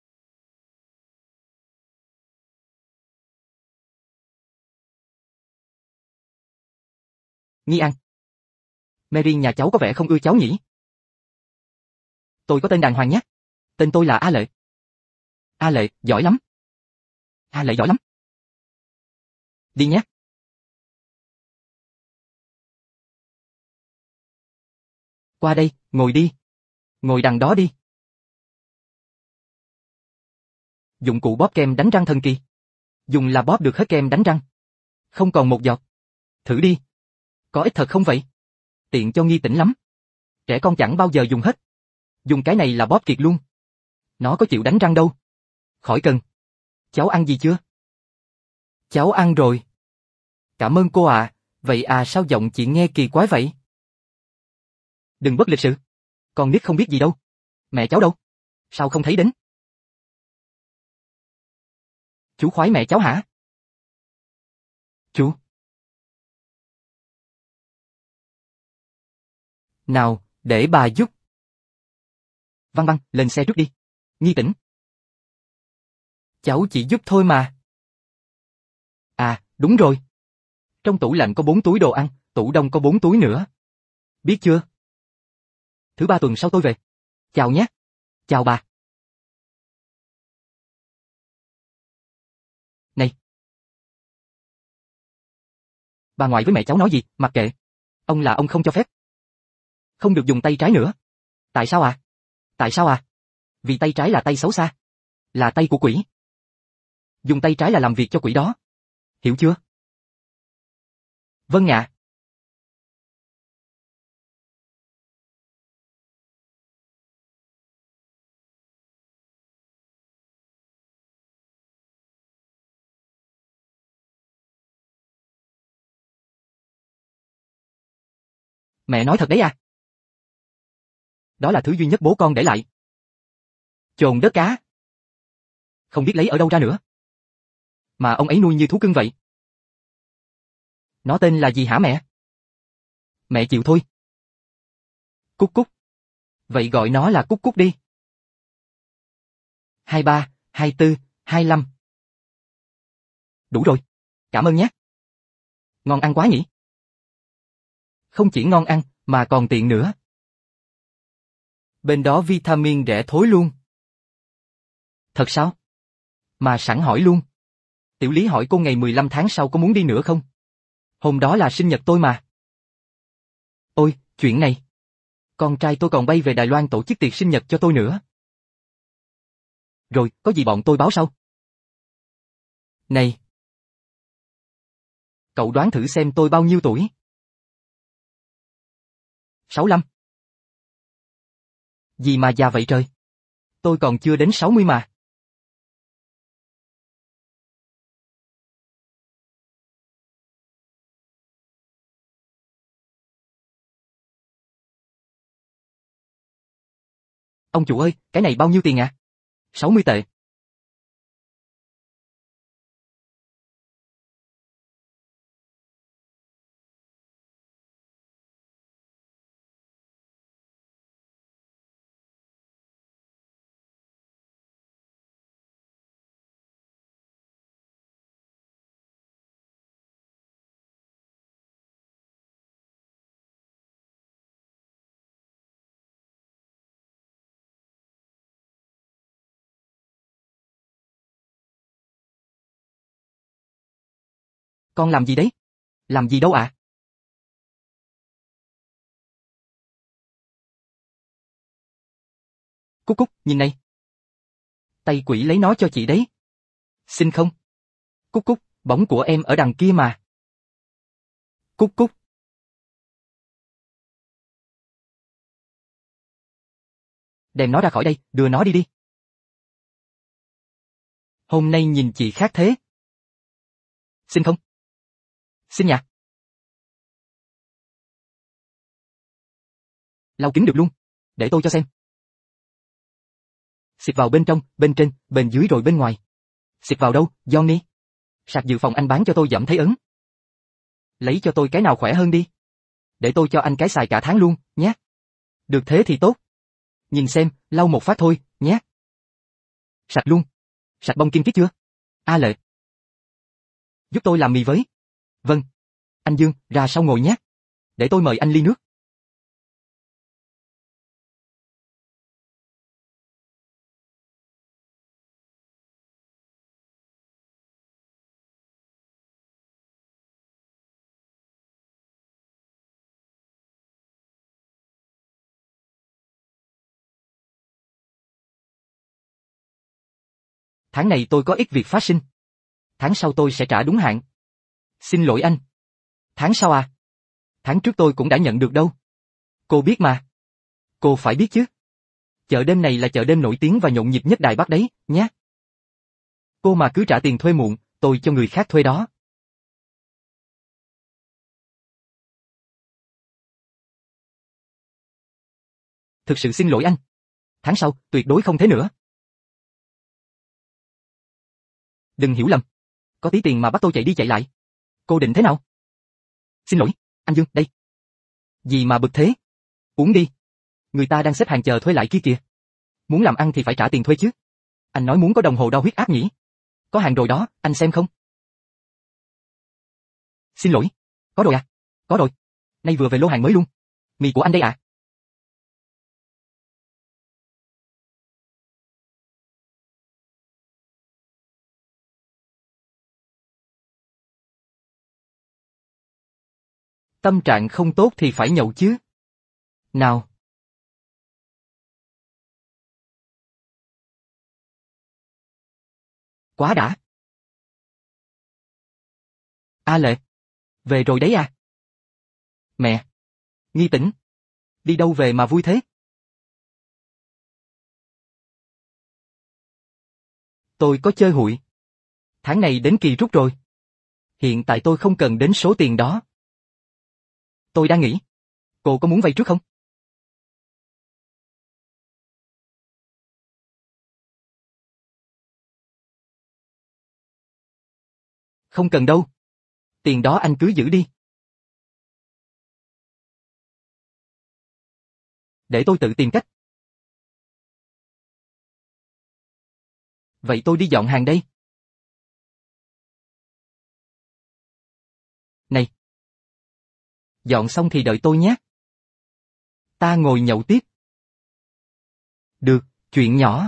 Nghi An. Mary nhà cháu có vẻ không ưa cháu nhỉ? Tôi có tên đàng hoàng nhé. Tên tôi là A Lệ. A Lệ, giỏi lắm. A Lệ giỏi lắm. Đi nhé. Qua đây, ngồi đi. Ngồi đằng đó đi. Dụng cụ bóp kem đánh răng thần kỳ. Dùng là bóp được hết kem đánh răng. Không còn một giọt. Thử đi. Có ích thật không vậy? Tiện cho Nghi tỉnh lắm. Trẻ con chẳng bao giờ dùng hết. Dùng cái này là bóp kiệt luôn. Nó có chịu đánh răng đâu. Khỏi cần. Cháu ăn gì chưa? Cháu ăn rồi. Cảm ơn cô ạ. Vậy à, sao giọng chị nghe kỳ quái vậy? Đừng bất lịch sự. Con nít không biết gì đâu. Mẹ cháu đâu? Sao không thấy đến? Chú khoái mẹ cháu hả? Chú. Nào, để bà giúp. Văn Văn, lên xe trước đi. Nghi tỉnh. Cháu chỉ giúp thôi mà. À, đúng rồi. Trong tủ lạnh có 4 túi đồ ăn, tủ đông có 4 túi nữa. Biết chưa? Thứ 3 tuần sau tôi về. Chào nhé. Chào bà. Này. Bà ngoại với mẹ cháu nói gì, mặc kệ. Ông là ông không cho phép. Không được dùng tay trái nữa. Tại sao à? Tại sao à? Vì tay trái là tay xấu xa. Là tay của quỷ. Dùng tay trái là làm việc cho quỷ đó. Hiểu chưa? Vâng ạ. Mẹ nói thật đấy à? Đó là thứ duy nhất bố con để lại. Chồn đất cá. Không biết lấy ở đâu ra nữa. Mà ông ấy nuôi như thú cưng vậy. Nó tên là gì hả mẹ? Mẹ chịu thôi. Cúc Cúc. Vậy gọi nó là Cúc Cúc đi. 23, 24, 25. Đủ rồi. Cảm ơn nhé. Ngon ăn quá nhỉ? Không chỉ ngon ăn, mà còn tiện nữa. Bên đó vitamin rẻ thối luôn. Thật sao? Mà sẵn hỏi luôn. Tiểu Lý hỏi cô ngày 15 tháng sau có muốn đi nữa không? Hôm đó là sinh nhật tôi mà. Ôi, chuyện này. Con trai tôi còn bay về Đài Loan tổ chức tiệc sinh nhật cho tôi nữa. Rồi, có gì bọn tôi báo sau. Này. Cậu đoán thử xem tôi bao nhiêu tuổi? 65. Gì mà già vậy trời? Tôi còn chưa đến 60 mà. Ông chủ ơi, cái này bao nhiêu tiền à? 60 tệ. Con làm gì đấy? Làm gì đâu ạ? Cúc Cúc, nhìn này. Tay quỷ lấy nó cho chị đấy. Xin không? Cúc Cúc, bóng của em ở đằng kia mà. Cúc Cúc. Đem nó ra khỏi đây, đưa nó đi đi. Hôm nay nhìn chị khác thế. Xin không? Xin nhạc. Lau kính được luôn. Để tôi cho xem. Xịt vào bên trong, bên trên, bên dưới rồi bên ngoài. Xịt vào đâu, Johnny? Sạc dự phòng anh bán cho tôi giảm thấy ấn. Lấy cho tôi cái nào khỏe hơn đi. Để tôi cho anh cái xài cả tháng luôn, nhé. Được thế thì tốt. Nhìn xem, lau một phát thôi, nhé. Sạch luôn. Sạch bông kim kít chưa? A Lệ. Giúp tôi làm mì với. Vâng. Anh Dương, ra sau ngồi nhé. Để tôi mời anh ly nước. Tháng này tôi có ít việc phát sinh. Tháng sau tôi sẽ trả đúng hạn. Xin lỗi anh. Tháng sau à? Tháng trước tôi cũng đã nhận được đâu. Cô biết mà. Cô phải biết chứ. Chợ đêm này là chợ đêm nổi tiếng và nhộn nhịp nhất Đài Bắc đấy, nhé. Cô mà cứ trả tiền thuê muộn, tôi cho người khác thuê đó. Thực sự xin lỗi anh. Tháng sau, tuyệt đối không thế nữa. Đừng hiểu lầm. Có tí tiền mà bắt tôi chạy đi chạy lại. Cô định thế nào? Xin lỗi, anh Dương, đây. Gì mà bực thế? Uống đi. Người ta đang xếp hàng chờ thuê lại kia kìa. Muốn làm ăn thì phải trả tiền thuê chứ. Anh nói muốn có đồng hồ đo huyết áp nhỉ? Có hàng rồi đó, anh xem không? Xin lỗi. Có rồi à? Có rồi. Nay vừa về lô hàng mới luôn. Mì của anh đây à? Tâm trạng không tốt thì phải nhậu chứ. Nào. Quá đã. A Lệ. Về rồi đấy à? Mẹ. Nghi Tĩnh. Đi đâu về mà vui thế? Tôi có chơi hụi. Tháng này đến kỳ rút rồi. Hiện tại tôi không cần đến số tiền đó. Tôi đang nghĩ. Cô có muốn vay trước không? Không cần đâu. Tiền đó anh cứ giữ đi. Để tôi tự tìm cách. Vậy tôi đi dọn hàng đây. Này. Dọn xong thì đợi tôi nhé. Ta ngồi nhậu tiếp. Được, chuyện nhỏ.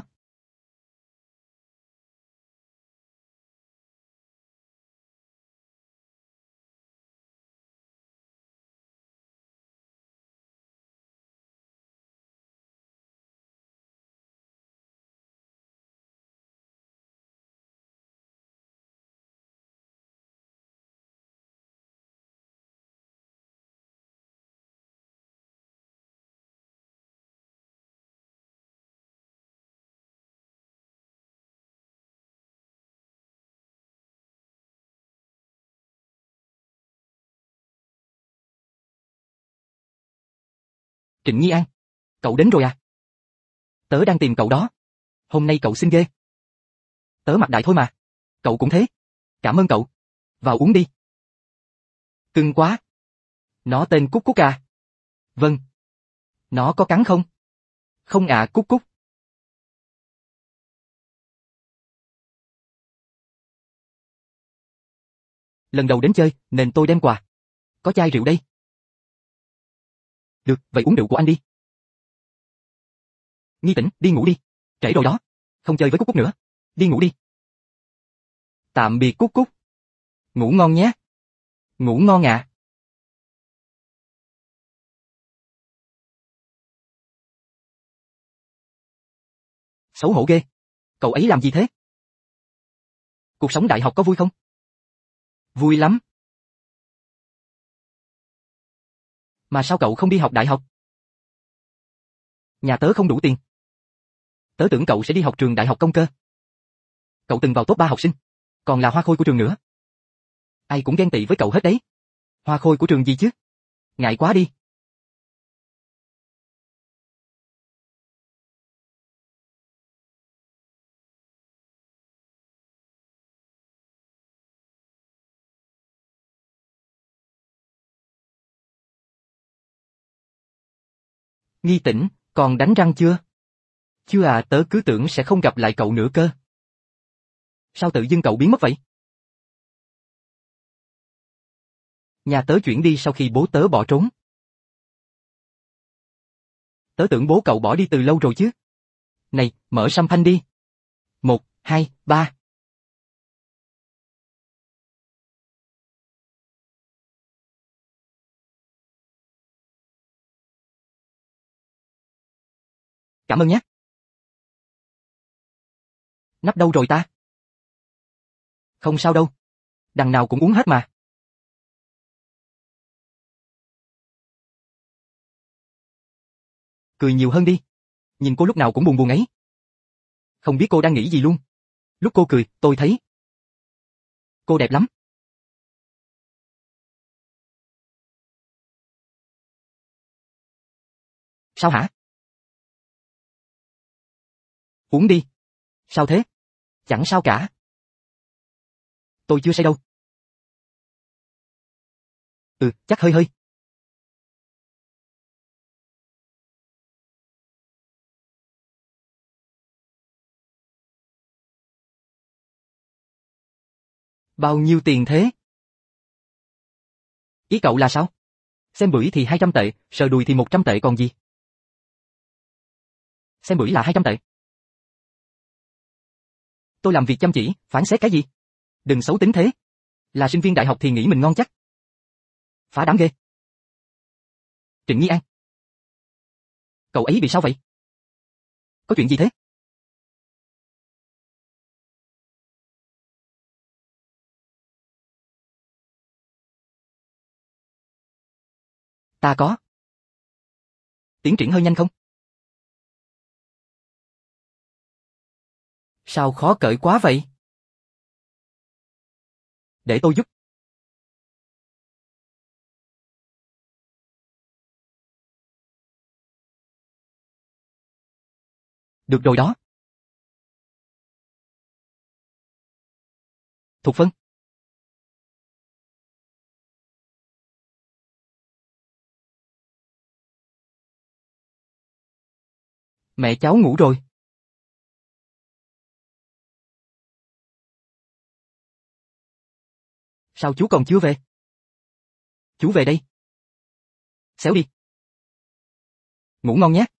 Trịnh Nhi An. Cậu đến rồi à? Tớ đang tìm cậu đó. Hôm nay cậu xinh ghê. Tớ mặc đại thôi mà. Cậu cũng thế. Cảm ơn cậu. Vào uống đi. Cưng quá. Nó tên Cúc Cúc à? Vâng. Nó có cắn không? Không à Cúc Cúc. Lần đầu đến chơi, nên tôi đem quà. Có chai rượu đây. Được, vậy uống rượu của anh đi. Nghi Tĩnh, đi ngủ đi. Trễ rồi đó. Không chơi với Cúc Cúc nữa. Đi ngủ đi. Tạm biệt Cúc Cúc. Ngủ ngon nhé. Ngủ ngon ạ. Xấu hổ ghê. Cậu ấy làm gì thế? Cuộc sống đại học có vui không? Vui lắm. Mà sao cậu không đi học đại học? Nhà tớ không đủ tiền. Tớ tưởng cậu sẽ đi học trường đại học công cơ. Cậu từng vào top 3 học sinh. Còn là hoa khôi của trường nữa. Ai cũng ghen tị với cậu hết đấy. Hoa khôi của trường gì chứ? Ngại quá đi. Nghi Tĩnh, còn đánh răng chưa? Chưa à, tớ cứ tưởng sẽ không gặp lại cậu nữa cơ. Sao tự dưng cậu biến mất vậy? Nhà tớ chuyển đi sau khi bố tớ bỏ trốn. Tớ tưởng bố cậu bỏ đi từ lâu rồi chứ. Này, mở champagne đi. 1, 2, 3. Cảm ơn nhé. Nắp đâu rồi ta? Không sao đâu. Đằng nào cũng uống hết mà. Cười nhiều hơn đi. Nhìn cô lúc nào cũng buồn buồn ấy. Không biết cô đang nghĩ gì luôn. Lúc cô cười, tôi thấy cô đẹp lắm. Sao hả? Uống đi. Sao thế? Chẳng sao cả. Tôi chưa say đâu. Chắc hơi hơi. Bao nhiêu tiền thế? Ý cậu là sao? Xem bưởi thì 200 tệ, sờ đùi thì 100 tệ còn gì? Xem bưởi là 200 tệ. Tôi làm việc chăm chỉ, phán xét cái gì? Đừng xấu tính thế. Là sinh viên đại học thì nghĩ mình ngon chắc. Phá đám ghê. Trịnh Nghi An. Cậu ấy bị sao vậy? Có chuyện gì thế? Ta có. Tiến triển hơi nhanh không? Sao khó cởi quá vậy? Để tôi giúp. Được rồi đó. Thục Vân. Mẹ cháu ngủ rồi. Sao chú còn chưa về? Chú về đây. Xéo đi. Ngủ ngon nhé.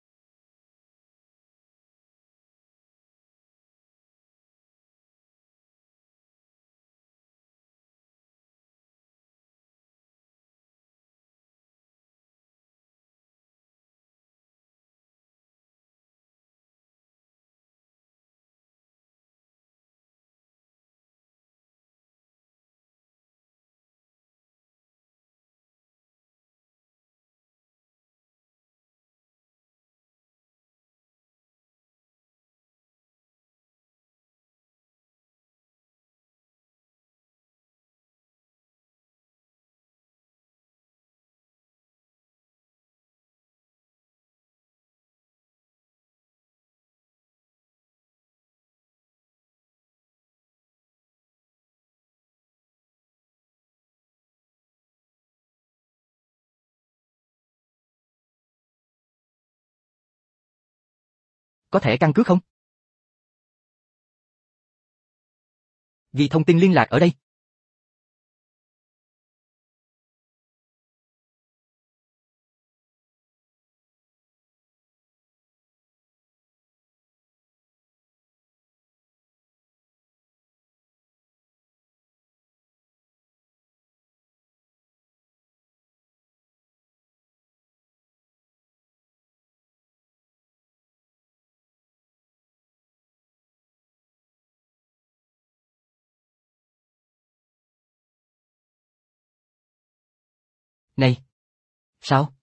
Có thẻ căn cước không? Ghi thông tin liên lạc ở đây. Này. Sao?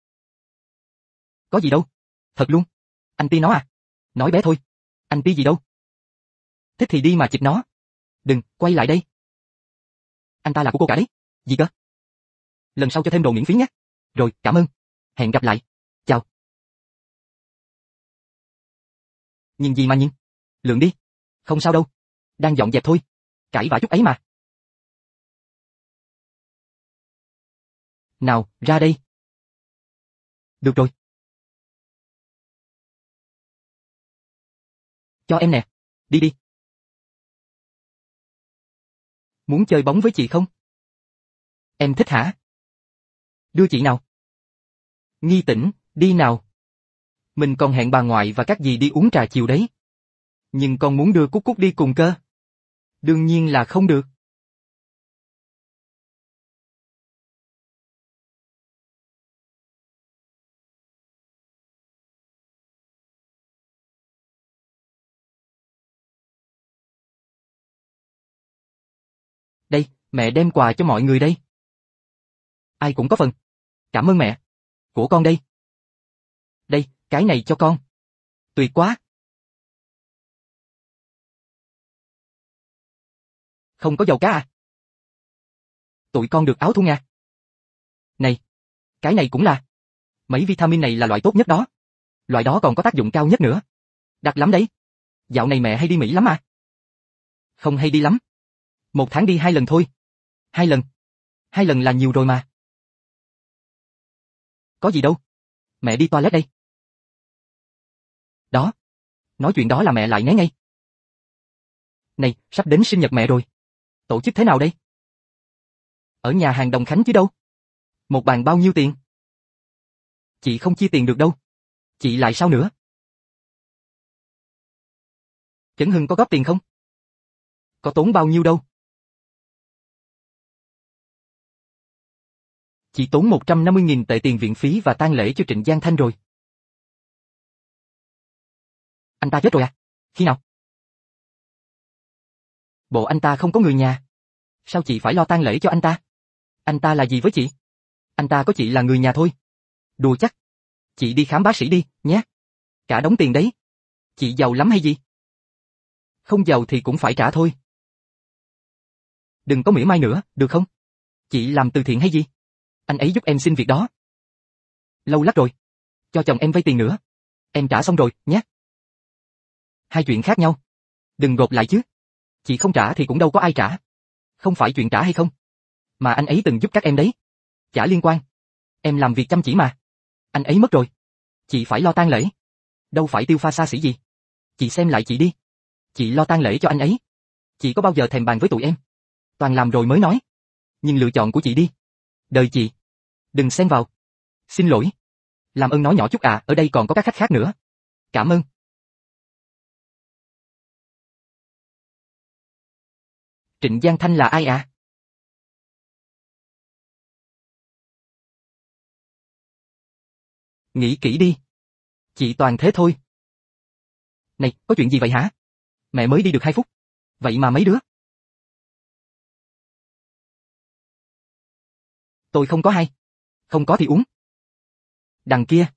Có gì đâu. Thật luôn. Anh ti nó à? Nói bé thôi. Anh ti gì đâu. Thích thì đi mà chịch nó. Đừng, quay lại đây. Anh ta là của cô cả đấy. Gì cơ? Lần sau cho thêm đồ miễn phí nhé. Rồi, cảm ơn. Hẹn gặp lại. Chào. Nhìn gì mà nhìn? Lượng đi. Không sao đâu. Đang dọn dẹp thôi. Cãi vã chút ấy mà. Nào, ra đây. Được rồi. Cho em nè. Đi đi. Muốn chơi bóng với chị không? Em thích hả? Đưa chị nào. Nghi Tĩnh, đi nào. Mình còn hẹn bà ngoại và các dì đi uống trà chiều đấy. Nhưng con muốn đưa Cúc Cúc đi cùng cơ. Đương nhiên là không được. Đây, mẹ đem quà cho mọi người đây. Ai cũng có phần. Cảm ơn mẹ. Của con đây. Đây, cái này cho con. Tuyệt quá. Không có dầu cá à? Tụi con được áo thun à? Này, cái này cũng là. Mấy vitamin này là loại tốt nhất đó. Loại đó còn có tác dụng cao nhất nữa. Đắt lắm đấy. Dạo này mẹ hay đi Mỹ lắm à? Không hay đi lắm. 1 tháng đi 2 lần thôi. 2 lần. 2 lần là nhiều rồi mà. Có gì đâu. Mẹ đi toilet đây. Đó. Nói chuyện đó là mẹ lại né ngay. Này, sắp đến sinh nhật mẹ rồi. Tổ chức thế nào đây? Ở nhà hàng Đồng Khánh chứ đâu. Một bàn bao nhiêu tiền? Chị không chia tiền được đâu. Chị lại sao nữa? Chấn Hưng có góp tiền không? Có tốn bao nhiêu đâu. Chị tốn 150.000 tệ tiền viện phí và tang lễ cho Trịnh Giang Thanh rồi. Anh ta chết rồi à? Khi nào? Bộ anh ta không có người nhà. Sao chị phải lo tang lễ cho anh ta? Anh ta là gì với chị? Anh ta có chị là người nhà thôi. Đùa chắc. Chị đi khám bác sĩ đi, nhé. Cả đống tiền đấy. Chị giàu lắm hay gì? Không giàu thì cũng phải trả thôi. Đừng có mỉa mai nữa, được không? Chị làm từ thiện hay gì? Anh ấy giúp em xin việc đó. Lâu lắc rồi. Cho chồng em vay tiền nữa. Em trả xong rồi, nhé. Hai chuyện khác nhau. Đừng gộp lại chứ. Chị không trả thì cũng đâu có ai trả. Không phải chuyện trả hay không. Mà anh ấy từng giúp các em đấy. Chả liên quan. Em làm việc chăm chỉ mà. Anh ấy mất rồi. Chị phải lo tang lễ. Đâu phải tiêu pha xa xỉ gì. Chị xem lại chị đi. Chị lo tang lễ cho anh ấy. Chị có bao giờ thèm bàn với tụi em. Toàn làm rồi mới nói. Nhưng lựa chọn của chị đi. Đời chị. Đừng xen vào. Xin lỗi. Làm ơn nói nhỏ chút à, ở đây còn có các khách khác nữa. Cảm ơn. Trịnh Giang Thanh là ai à? Nghĩ kỹ đi. Chị toàn thế thôi. Này, có chuyện gì vậy hả? Mẹ mới đi được 2 phút. Vậy mà mấy đứa? Tôi không có hay. Không có thì uống. Đằng kia.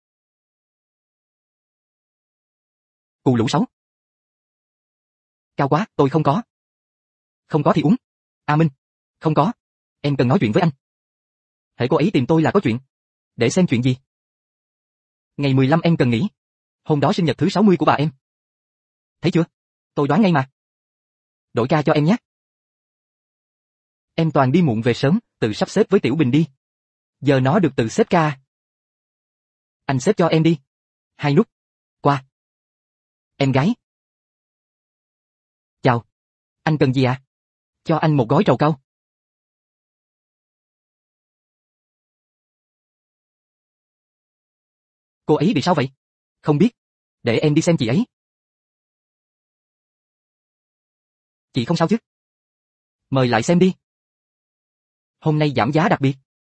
Cù lũ 6. Cao quá, tôi không có. Không có thì uống. A Minh. Không có. Em cần nói chuyện với anh. Hễ cô ấy tìm tôi là có chuyện. Để xem chuyện gì. Ngày 15 em cần nghỉ. Hôm đó sinh nhật thứ 60 của bà em. Thấy chưa? Tôi đoán ngay mà. Đổi ca cho em nhé. Em toàn đi muộn về sớm, tự sắp xếp với Tiểu Bình đi. Giờ nó được tự xếp ca. Anh xếp cho em đi. 2 nút. Qua. Em gái. Chào. Anh cần gì ạ? Cho anh một gói trầu cau. Cô ấy bị sao vậy? Không biết. Để em đi xem chị ấy. Chị không sao chứ? Mời lại xem đi. Hôm nay giảm giá đặc biệt.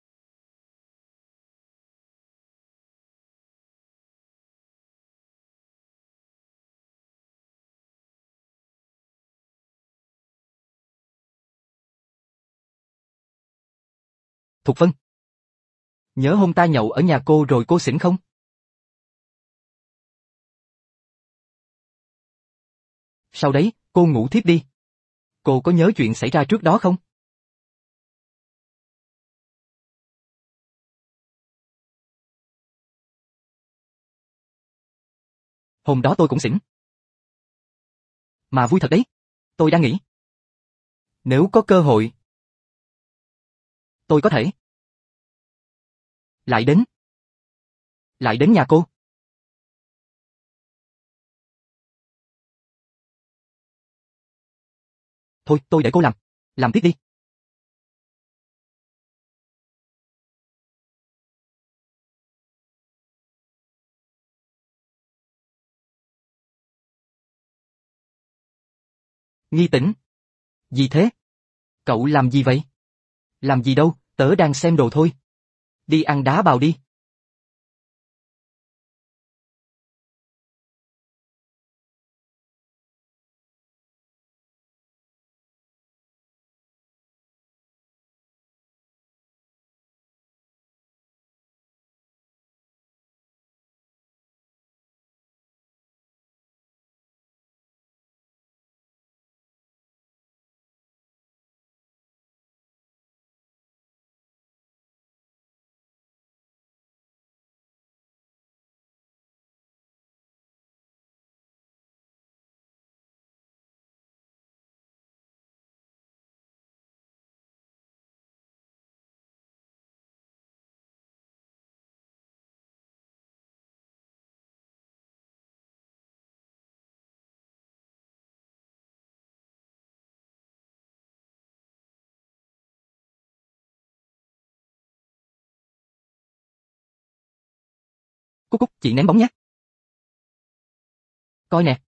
Thục Vân. Nhớ hôm ta nhậu ở nhà cô rồi cô xỉn không? Sau đấy, cô ngủ thiếp đi. Cô có nhớ chuyện xảy ra trước đó không? Hôm đó tôi cũng xỉn. Mà vui thật đấy. Tôi đang nghĩ. Nếu có cơ hội, tôi có thể. Lại đến. Lại đến nhà cô. Thôi, tôi để cô làm. Làm tiếp đi. Nghi Tĩnh. Gì thế? Cậu làm gì vậy? Làm gì đâu, tớ đang xem đồ thôi. Đi ăn đá bào đi. Cúc Cúc, chị ném bóng nhé. Coi nè.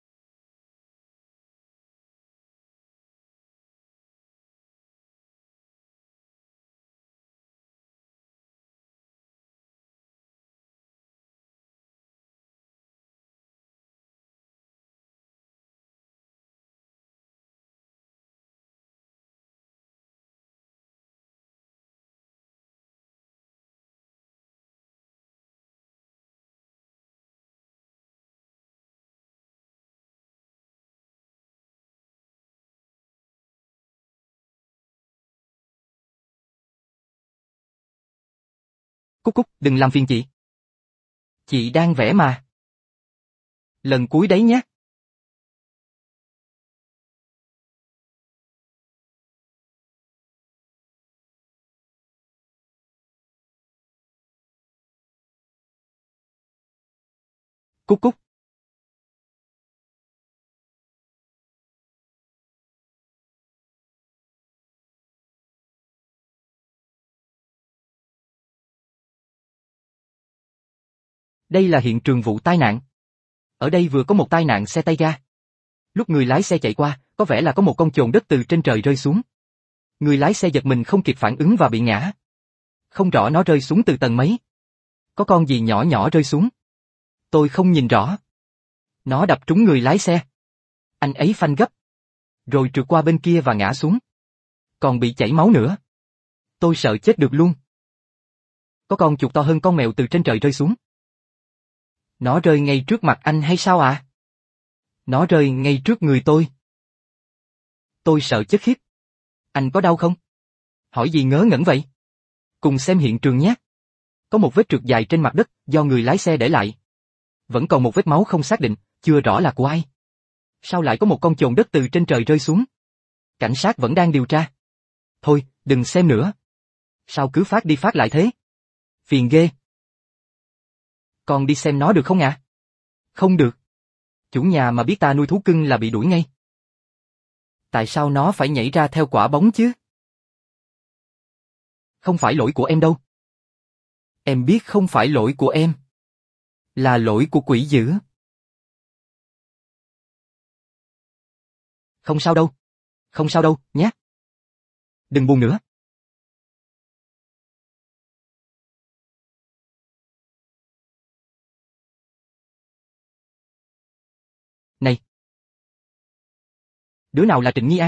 Cúc Cúc, đừng làm phiền chị. Chị đang vẽ mà. Lần cuối đấy nhé. Cúc Cúc. Đây là hiện trường vụ tai nạn. Ở đây vừa có một tai nạn xe tay ga. Lúc người lái xe chạy qua, có vẻ là có một con chồn đất từ trên trời rơi xuống. Người lái xe giật mình không kịp phản ứng và bị ngã. Không rõ nó rơi xuống từ tầng mấy. Có con gì nhỏ nhỏ rơi xuống. Tôi không nhìn rõ. Nó đập trúng người lái xe. Anh ấy phanh gấp. Rồi trượt qua bên kia và ngã xuống. Còn bị chảy máu nữa. Tôi sợ chết được luôn. Có con chuột to hơn con mèo từ trên trời rơi xuống. Nó rơi ngay trước mặt anh hay sao à? Nó rơi ngay trước người tôi. Tôi sợ chết khiếp. Anh có đau không? Hỏi gì ngớ ngẩn vậy? Cùng xem hiện trường nhé. Có một vết trượt dài trên mặt đất do người lái xe để lại. Vẫn còn một vết máu không xác định, chưa rõ là của ai. Sao lại có một con chồn đất từ trên trời rơi xuống? Cảnh sát vẫn đang điều tra. Thôi, đừng xem nữa. Sao cứ phát đi phát lại thế? Phiền ghê. Con đi xem nó được không ạ? Không được. Chủ nhà mà biết ta nuôi thú cưng là bị đuổi ngay. Tại sao nó phải nhảy ra theo quả bóng chứ? Không phải lỗi của em đâu. Em biết không phải lỗi của em. Là lỗi của quỷ dữ. Không sao đâu. Không sao đâu, nhé. Đừng buồn nữa. Này. Đứa nào là Trịnh Nghi An?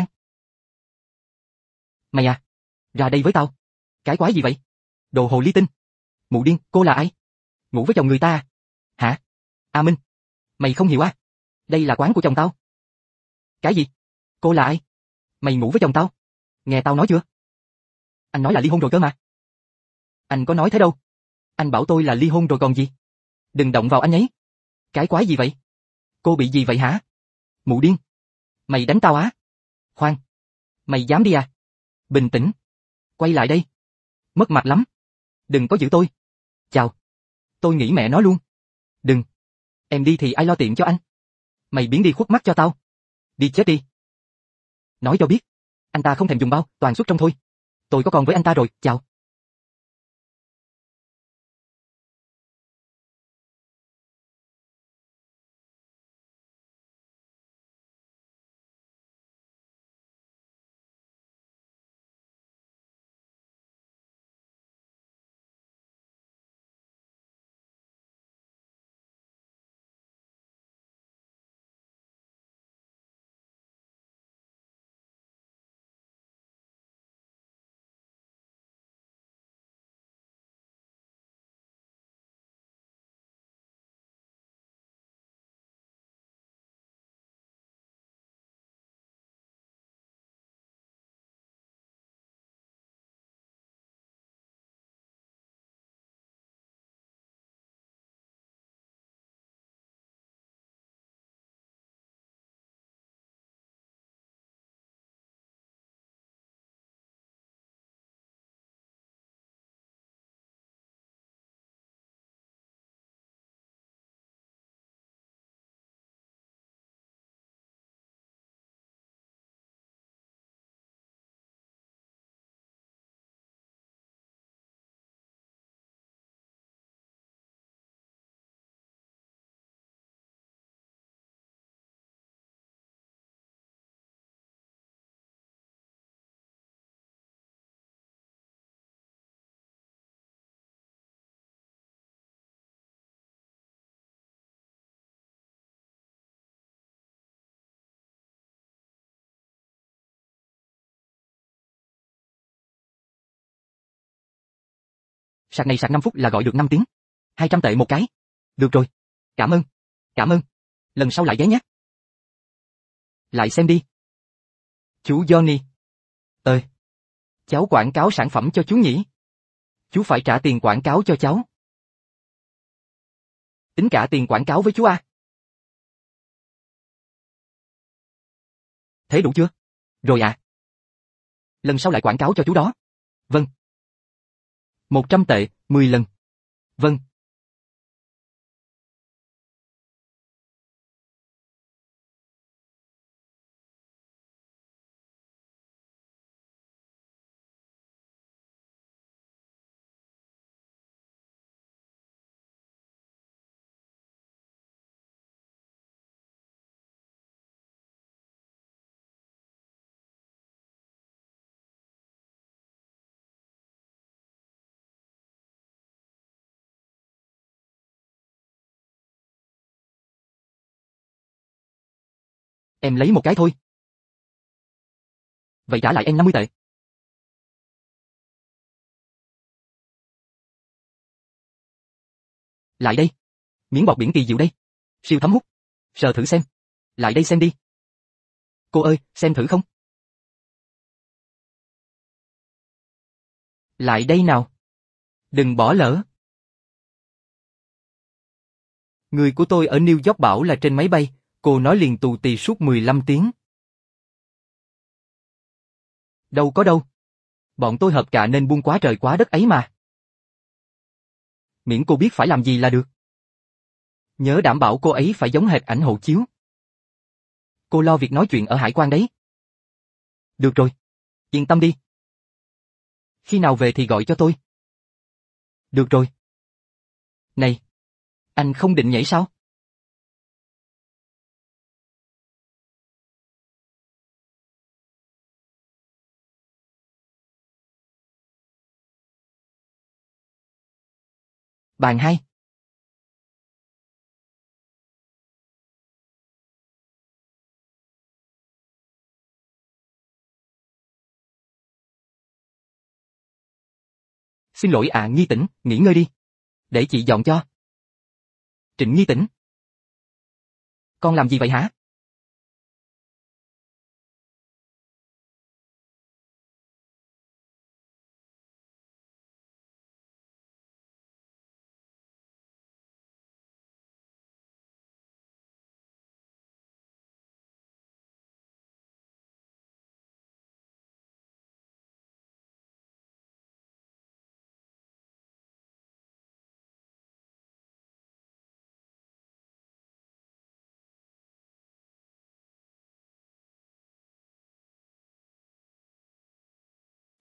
Mày à? Ra đây với tao. Cái quái gì vậy? Đồ hồ ly tinh. Mụ điên, cô là ai? Ngủ với chồng người ta à? Hả? A Minh. Mày không hiểu à? Đây là quán của chồng tao. Cái gì? Cô là ai? Mày ngủ với chồng tao? Nghe tao nói chưa? Anh nói là ly hôn rồi cơ mà. Anh có nói thế đâu. Anh bảo tôi là ly hôn rồi còn gì. Đừng động vào anh ấy. Cái quái gì vậy? Cô bị gì vậy hả? Mụ điên. Mày đánh tao á? Khoan. Mày dám đi à? Bình tĩnh. Quay lại đây. Mất mặt lắm. Đừng có giữ tôi. Chào. Tôi nghĩ mẹ nó luôn. Đừng. Em đi thì ai lo tiện cho anh? Mày biến đi khuất mắt cho tao. Đi chết đi. Nói cho biết, Anh ta không thèm dùng bao, toàn xuất trong thôi. Tôi có con với anh ta rồi, chào. Sạc này sạc 5 phút là gọi được 5 tiếng. 200 tệ một cái. Được rồi. Cảm ơn. Cảm ơn. Lần sau lại ghé nhé. Lại xem đi. Chú Johnny. Cháu quảng cáo sản phẩm cho chú nhỉ? Chú phải trả tiền quảng cáo cho cháu. Tính cả tiền quảng cáo với chú à? Thế đủ chưa? Rồi à. Lần sau lại quảng cáo cho chú đó. Vâng. 100 tệ, 10 lần. Vâng. Em lấy một cái thôi. Vậy trả lại em 50 tệ. Lại đây. Miếng bọt biển kỳ diệu đây. Siêu thấm hút. Sờ thử xem. Lại đây xem đi. Cô ơi, xem thử không? Lại đây nào. Đừng bỏ lỡ. Người của tôi ở New York bảo là trên máy bay, cô nói liền tù tì suốt 15 tiếng. Đâu có đâu. Bọn tôi hợp cạ nên buông quá trời quá đất ấy mà. Miễn cô biết phải làm gì là được. Nhớ đảm bảo cô ấy phải giống hệt ảnh hộ chiếu. Cô lo việc nói chuyện ở hải quan đấy. Được rồi. Yên tâm đi. Khi nào về thì gọi cho tôi. Được rồi. Này. Anh không định nhảy sao? Bàn 2. Xin lỗi ạ Nghi Tĩnh, nghỉ ngơi đi. Để chị dọn cho. Trịnh Nghi Tĩnh. Con làm gì vậy hả?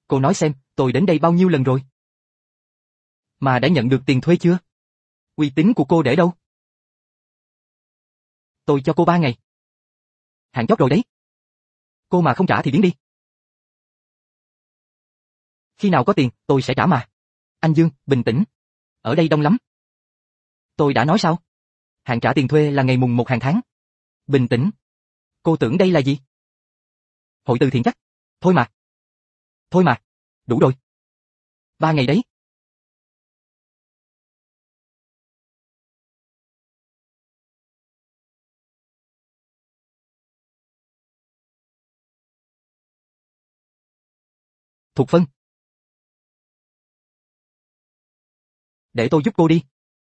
Cô nói xem, tôi đến đây bao nhiêu lần rồi? Mà đã nhận được tiền thuê chưa? Uy tín của cô để đâu? Tôi cho cô 3 ngày. Hạn chót rồi đấy. Cô mà không trả thì biến đi. Khi nào có tiền, tôi sẽ trả mà. Anh Dương, bình tĩnh. Ở đây đông lắm. Tôi đã nói sao? Hạn trả tiền thuê là ngày mùng 1 hàng tháng. Bình tĩnh. Cô tưởng đây là gì? Hội từ thiện chắc. Thôi mà. Thôi mà. Đủ rồi. 3 ngày đấy. Thục Phân. Để tôi giúp cô đi.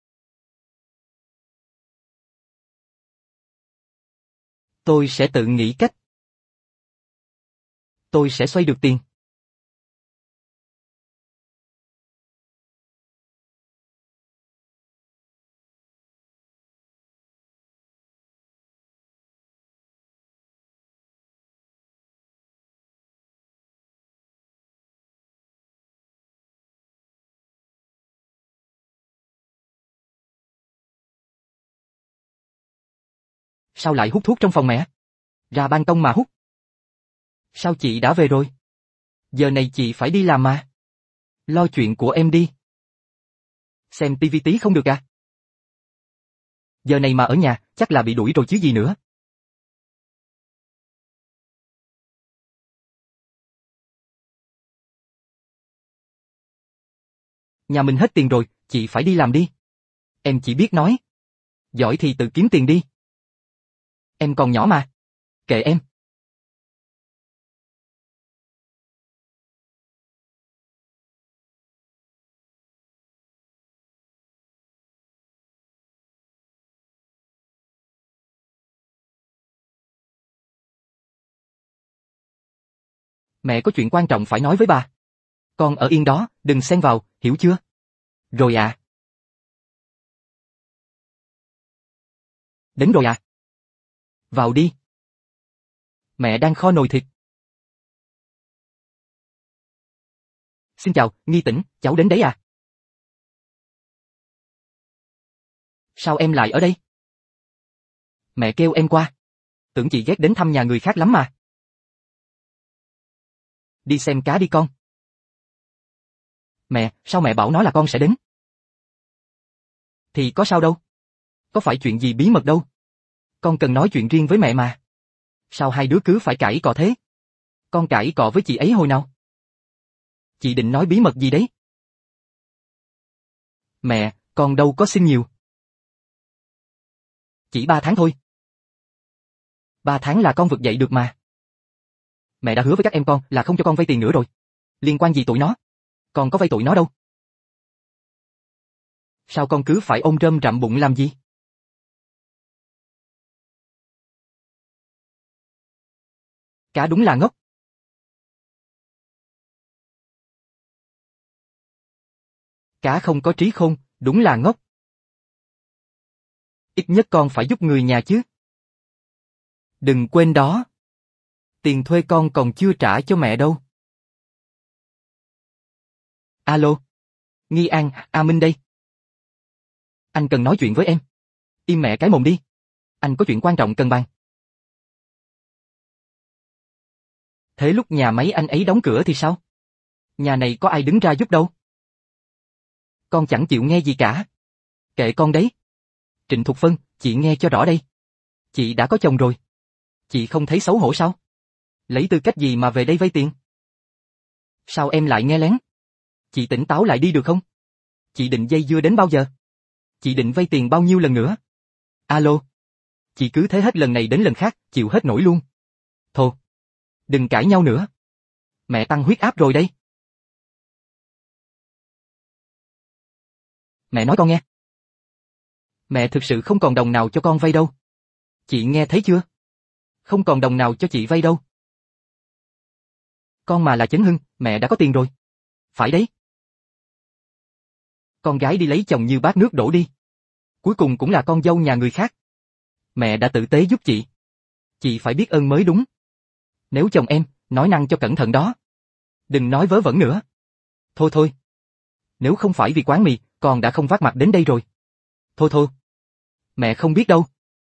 Tôi sẽ tự nghĩ cách. Tôi sẽ xoay được tiền. Sao lại hút thuốc trong phòng mẹ? Ra ban công mà hút. Sao chị đã về rồi? Giờ này chị phải đi làm mà. Lo chuyện của em đi. Xem tivi tí không được à? Giờ này mà ở nhà, chắc là bị đuổi rồi chứ gì nữa. Nhà mình hết tiền rồi, chị phải đi làm đi. Em chỉ biết nói. Giỏi thì tự kiếm tiền đi. Em còn nhỏ mà. Kệ em. Mẹ có chuyện quan trọng phải nói với bà. Con ở yên đó, đừng xen vào, hiểu chưa? Rồi à. Đến rồi à. Vào đi. Mẹ đang kho nồi thịt. Xin chào, Nghi Tĩnh, cháu đến đấy à? Sao em lại ở đây? Mẹ kêu em qua. Tưởng chị ghét đến thăm nhà người khác lắm mà. Đi xem cá đi con. Mẹ, sao mẹ bảo nó là con sẽ đến? Thì có sao đâu. Có phải chuyện gì bí mật đâu. Con cần nói chuyện riêng với mẹ mà. Sao hai đứa cứ phải cãi cọ thế? Con cãi cọ với chị ấy hồi nào? Chị định nói bí mật gì đấy? Mẹ, con đâu có xin nhiều. Chỉ 3 tháng thôi. 3 tháng là con vực dậy được mà. Mẹ đã hứa với các em con là không cho con vay tiền nữa rồi. Liên quan gì tụi nó? Con có vay tụi nó đâu. Sao con cứ phải ôm rơm rặm bụng làm gì? Cá đúng là ngốc. Cá không có trí khôn, đúng là ngốc. Ít nhất con phải giúp người nhà chứ. Đừng quên đó. Tiền thuê con còn chưa trả cho mẹ đâu. Alo. Nghi An, A Minh đây. Anh cần nói chuyện với em. Im mẹ cái mồm đi. Anh có chuyện quan trọng cần bàn. Thế lúc nhà máy anh ấy đóng cửa thì sao? Nhà này có ai đứng ra giúp đâu. Con chẳng chịu nghe gì cả. Kệ con đấy. Trịnh Thục Phân, chị nghe cho rõ đây. Chị đã có chồng rồi. Chị không thấy xấu hổ sao? Lấy tư cách gì mà về đây vay tiền? Sao em lại nghe lén? Chị tỉnh táo lại đi được không? Chị định dây dưa đến bao giờ? Chị định vay tiền bao nhiêu lần nữa? Alo. Chị cứ thế hết lần này đến lần khác, chịu hết nổi luôn. Thôi. Đừng cãi nhau nữa. Mẹ tăng huyết áp rồi đây. Mẹ nói con nghe. Mẹ thực sự không còn đồng nào cho con vay đâu. Chị nghe thấy chưa? Không còn đồng nào cho chị vay đâu. Con mà là Chấn Hưng, mẹ đã có tiền rồi. Phải đấy. Con gái đi lấy chồng như bát nước đổ đi. Cuối cùng cũng là con dâu nhà người khác. Mẹ đã tử tế giúp chị. Chị phải biết ơn mới đúng. Nếu chồng em, nói năng cho cẩn thận đó. Đừng nói vớ vẩn nữa. Thôi thôi. Nếu không phải vì quán mì, con đã không vác mặt đến đây rồi. Thôi thôi. Mẹ không biết đâu.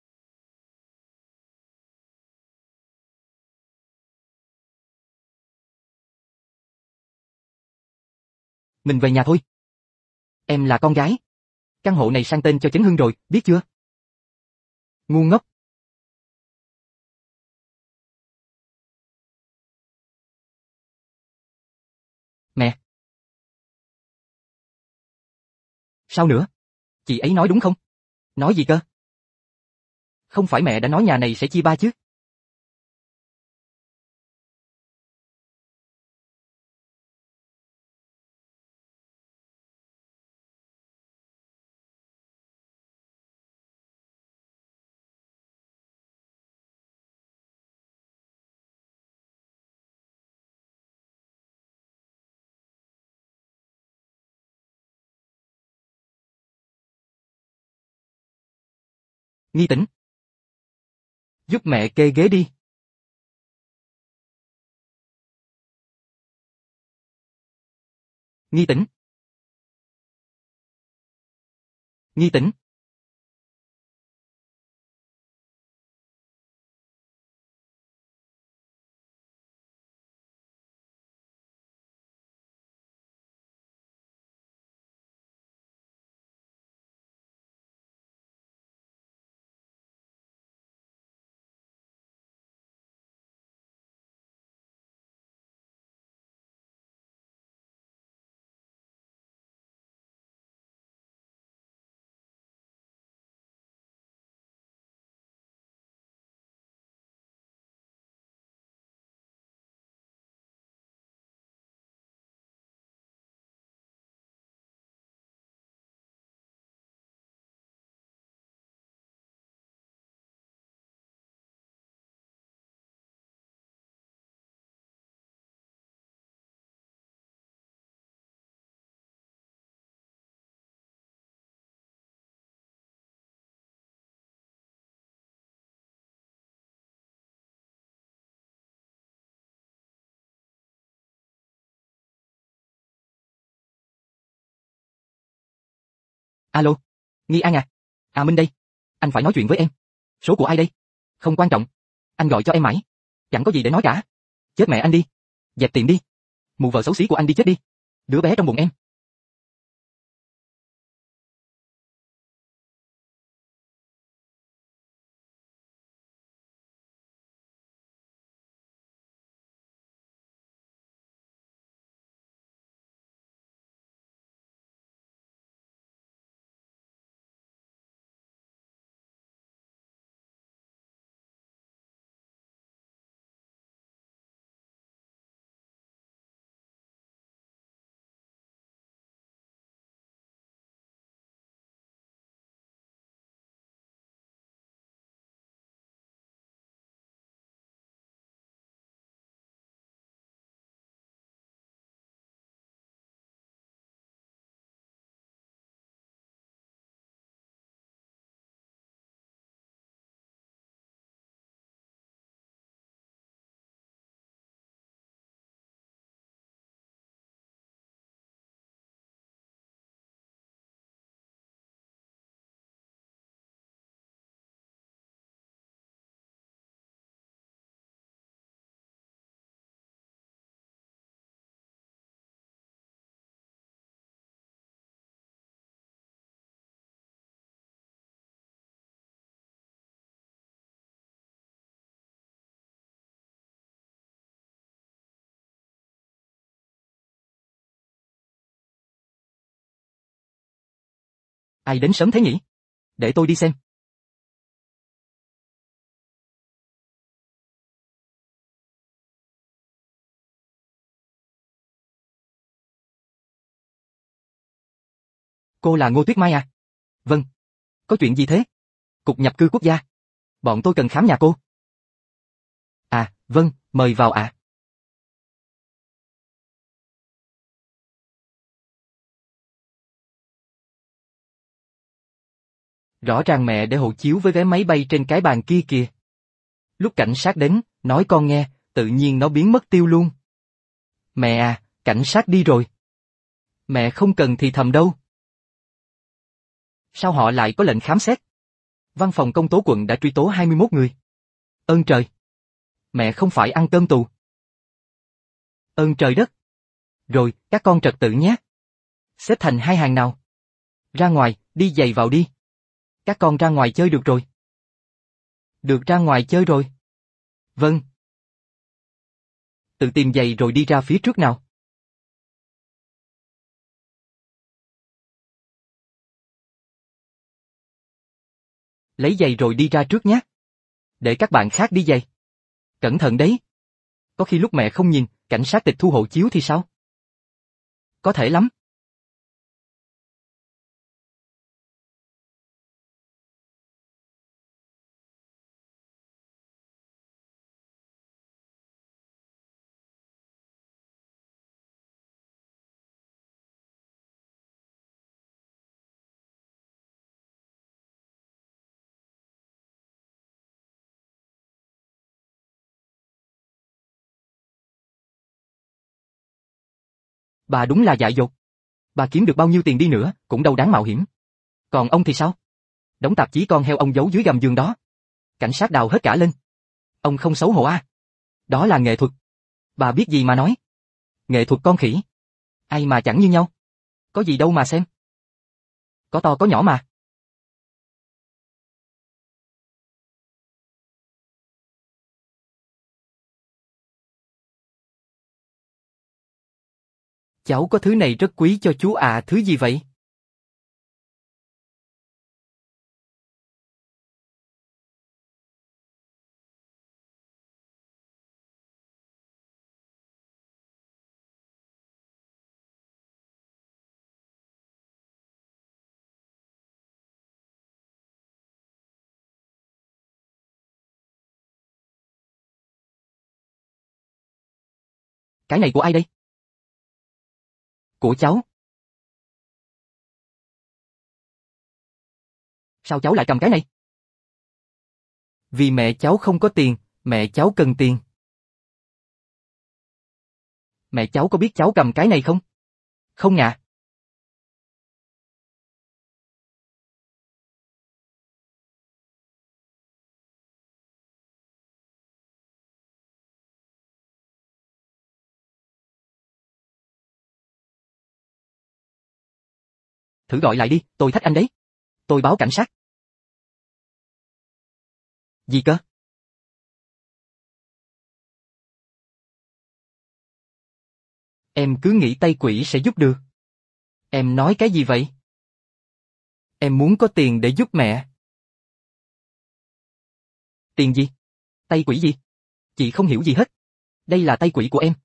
Mình về nhà thôi. Em là con gái. Căn hộ này sang tên cho Chấn Hưng rồi, biết chưa? Ngu ngốc. Mẹ. Sao nữa? Chị ấy nói đúng không? Nói gì cơ? Không phải mẹ đã nói nhà này sẽ chia ba chứ? Nghi Tĩnh. Giúp mẹ kê ghế đi. Nghi Tĩnh. Nghi Tĩnh. Alo. Nghi An à? À Minh đây. Anh phải nói chuyện với em. Số của ai đây? Không quan trọng. Anh gọi cho em mãi. Chẳng có gì để nói cả. Chết mẹ anh đi. Dẹp tiệm đi. Mụ vợ xấu xí của anh đi chết đi. Đứa bé trong bụng em. Ai đến sớm thế nhỉ? Để tôi đi xem. Cô là Ngô Tuyết Mai à? Vâng. Có chuyện gì thế? Cục nhập cư quốc gia. Bọn tôi cần khám nhà cô. À, vâng, mời vào ạ. Rõ ràng mẹ để hộ chiếu với vé máy bay trên cái bàn kia kìa. Lúc cảnh sát đến, nói con nghe, tự nhiên nó biến mất tiêu luôn. Mẹ à, cảnh sát đi rồi. Mẹ không cần thì thầm đâu. Sao họ lại có lệnh khám xét? Văn phòng công tố quận đã truy tố 21 người. Ơn trời! Mẹ không phải ăn cơm tù. Ơn trời đất! Rồi, các con trật tự nhé. Xếp thành hai hàng nào. Ra ngoài, đi giày vào đi. Các con ra ngoài chơi được rồi. Được ra ngoài chơi rồi. Vâng. Tự tìm giày rồi đi ra phía trước nào. Lấy giày rồi đi ra trước nhé. Để các bạn khác đi giày. Cẩn thận đấy. Có khi lúc mẹ không nhìn, cảnh sát tịch thu hộ chiếu thì sao? Có thể lắm. Bà đúng là dại dột. Bà kiếm được bao nhiêu tiền đi nữa, cũng đâu đáng mạo hiểm. Còn ông thì sao? Đống tạp chí con heo ông giấu dưới gầm giường đó. Cảnh sát đào hết cả lên. Ông không xấu hổ à? Đó là nghệ thuật. Bà biết gì mà nói. Nghệ thuật con khỉ. Ai mà chẳng như nhau. Có gì đâu mà xem. Có to có nhỏ mà. Cháu có thứ này rất quý cho chú à, thứ gì vậy? Cái này của ai đây? Của cháu. Sao cháu lại cầm cái này? Vì mẹ cháu không có tiền, mẹ cháu cần tiền. Mẹ cháu có biết cháu cầm cái này không? Không ạ. Thử gọi lại đi, tôi thách anh đấy. Tôi báo cảnh sát. Gì cơ? Em cứ nghĩ tay quỷ sẽ giúp được. Em nói cái gì vậy? Em muốn có tiền để giúp mẹ. Tiền gì? Tay quỷ gì? Chị không hiểu gì hết. Đây là tay quỷ của em.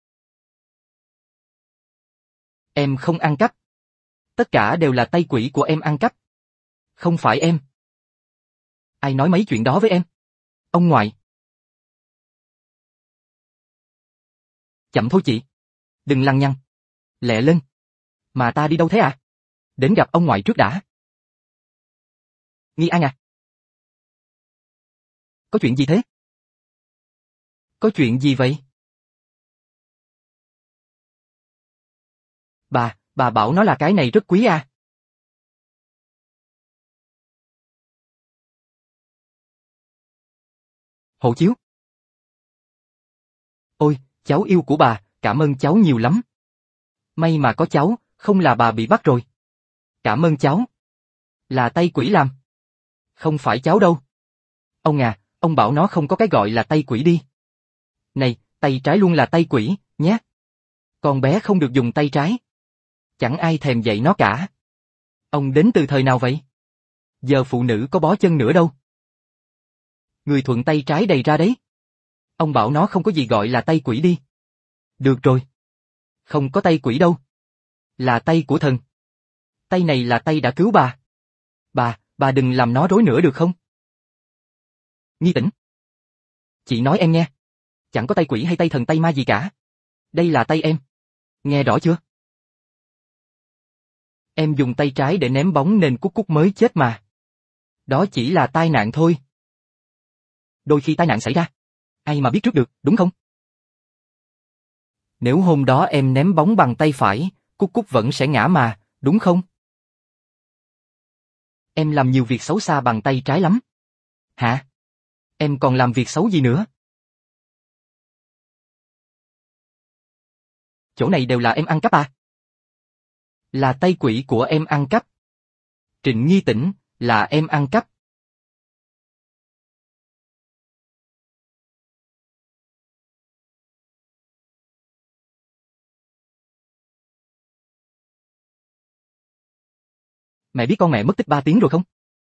Em không ăn cắp. Tất cả đều là tay quỷ của em ăn cắp. Không phải em. Ai nói mấy chuyện đó với em? Ông ngoại. Chậm thôi chị. Đừng lằng nhằng. Lẹ lên. Mà ta đi đâu thế à? Đến gặp ông ngoại trước đã. Nghi An à? Có chuyện gì thế? Có chuyện gì vậy? Bà bảo nó là cái này rất quý à? Hộ chiếu. Ôi, cháu yêu của bà, cảm ơn cháu nhiều lắm. May mà có cháu, không là bà bị bắt rồi. Cảm ơn cháu. Là tay quỷ làm. Không phải cháu đâu. Ông à, ông bảo nó không có cái gọi là tay quỷ đi. Này, tay trái luôn là tay quỷ, nhé. Con bé không được dùng tay trái. Chẳng ai thèm dạy nó cả. Ông đến từ thời nào vậy? Giờ phụ nữ có bó chân nữa đâu. Người thuận tay trái đầy ra đấy. Ông bảo nó không có gì gọi là tay quỷ đi. Được rồi. Không có tay quỷ đâu. Là tay của thần. Tay này là tay đã cứu bà. Bà đừng làm nó rối nữa được không? Nghi Tĩnh. Chị nói em nghe. Chẳng có tay quỷ hay tay thần tay ma gì cả. Đây là tay em. Nghe rõ chưa? Em dùng tay trái để ném bóng nên Cúc Cúc mới chết mà. Đó chỉ là tai nạn thôi. Đôi khi tai nạn xảy ra. Ai mà biết trước được, đúng không? Nếu hôm đó em ném bóng bằng tay phải, Cúc Cúc vẫn sẽ ngã mà, đúng không? Em làm nhiều việc xấu xa bằng tay trái lắm. Hả? Em còn làm việc xấu gì nữa? Chỗ này đều là em ăn cắp à? Là tay quỷ của em ăn cắp. Trịnh Nghi Tĩnh, là em ăn cắp. Mẹ biết con mẹ mất tích 3 tiếng rồi không?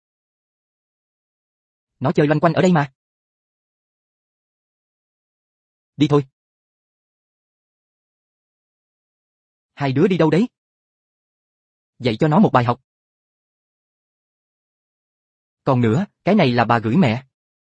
Nó chơi loanh quanh ở đây mà. Đi thôi. Hai đứa đi đâu đấy? Dạy cho nó một bài học. Còn nữa, cái này là bà gửi mẹ.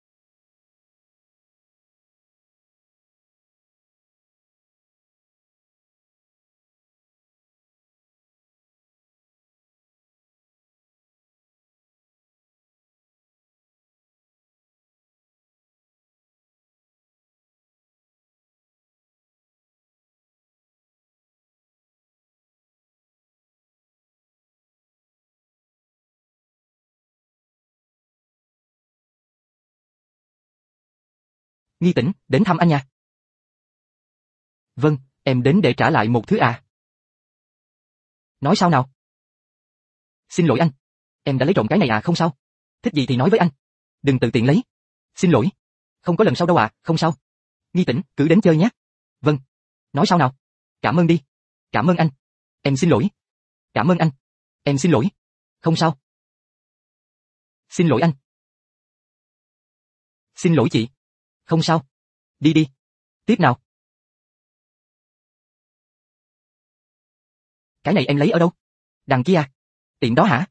Nghi Tĩnh, đến thăm anh nha. Vâng, em đến để trả lại một thứ à. Nói sao nào? Xin lỗi anh. Em đã lấy trộm cái này à, không sao. Thích gì thì nói với anh. Đừng tự tiện lấy. Xin lỗi. Không có lần sau đâu à, không sao. Nghi Tĩnh, cứ đến chơi nhé. Vâng. Nói sao nào? Cảm ơn đi. Cảm ơn anh. Em xin lỗi. Cảm ơn anh. Em xin lỗi. Không sao. Xin lỗi anh. Xin lỗi chị. Không sao. Đi đi. Tiếp nào. Cái này em lấy ở đâu? Đằng kia à? Tiệm đó hả?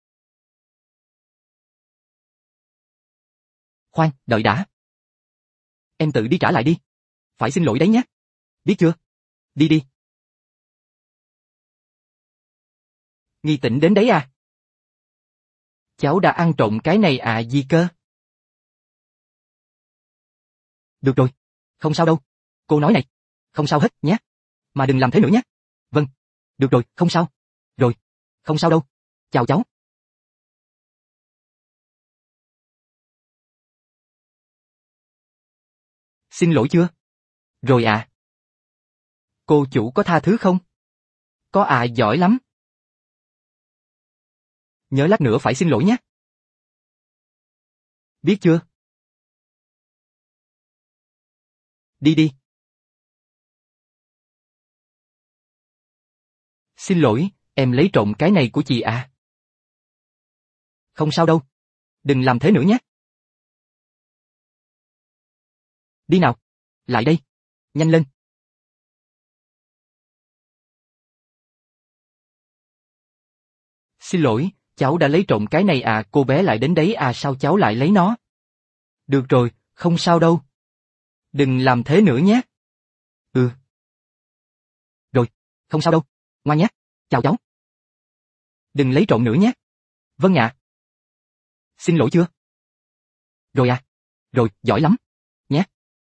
Khoan, đợi đã. Em tự đi trả lại đi. Phải xin lỗi đấy nhé. Biết chưa? Đi đi. Nghi Tĩnh đến đấy à? Cháu đã ăn trộm cái này à gì cơ? Được rồi. Không sao đâu. Cô nói này. Không sao hết nhé. Mà đừng làm thế nữa nhé. Vâng. Được rồi, không sao. Rồi. Không sao đâu. Chào cháu. Xin lỗi chưa? Rồi à. Cô chủ có tha thứ không? Có à, giỏi lắm. Nhớ lát nữa phải xin lỗi nhé. Biết chưa? Đi đi. Xin lỗi, em lấy trộm cái này của chị à? Không sao đâu. Đừng làm thế nữa nhé. Đi nào. Lại đây. Nhanh lên. Xin lỗi, cháu đã lấy trộm cái này à, cô bé lại đến đấy à, sao cháu lại lấy nó? Được rồi, không sao đâu. Đừng làm thế nữa nhé. Ừ. Rồi, không sao đâu. Ngoan nhé. Chào cháu. Đừng lấy trộm nữa nhé. Vâng ạ. Xin lỗi chưa? Rồi à. Rồi, giỏi lắm. Nhé.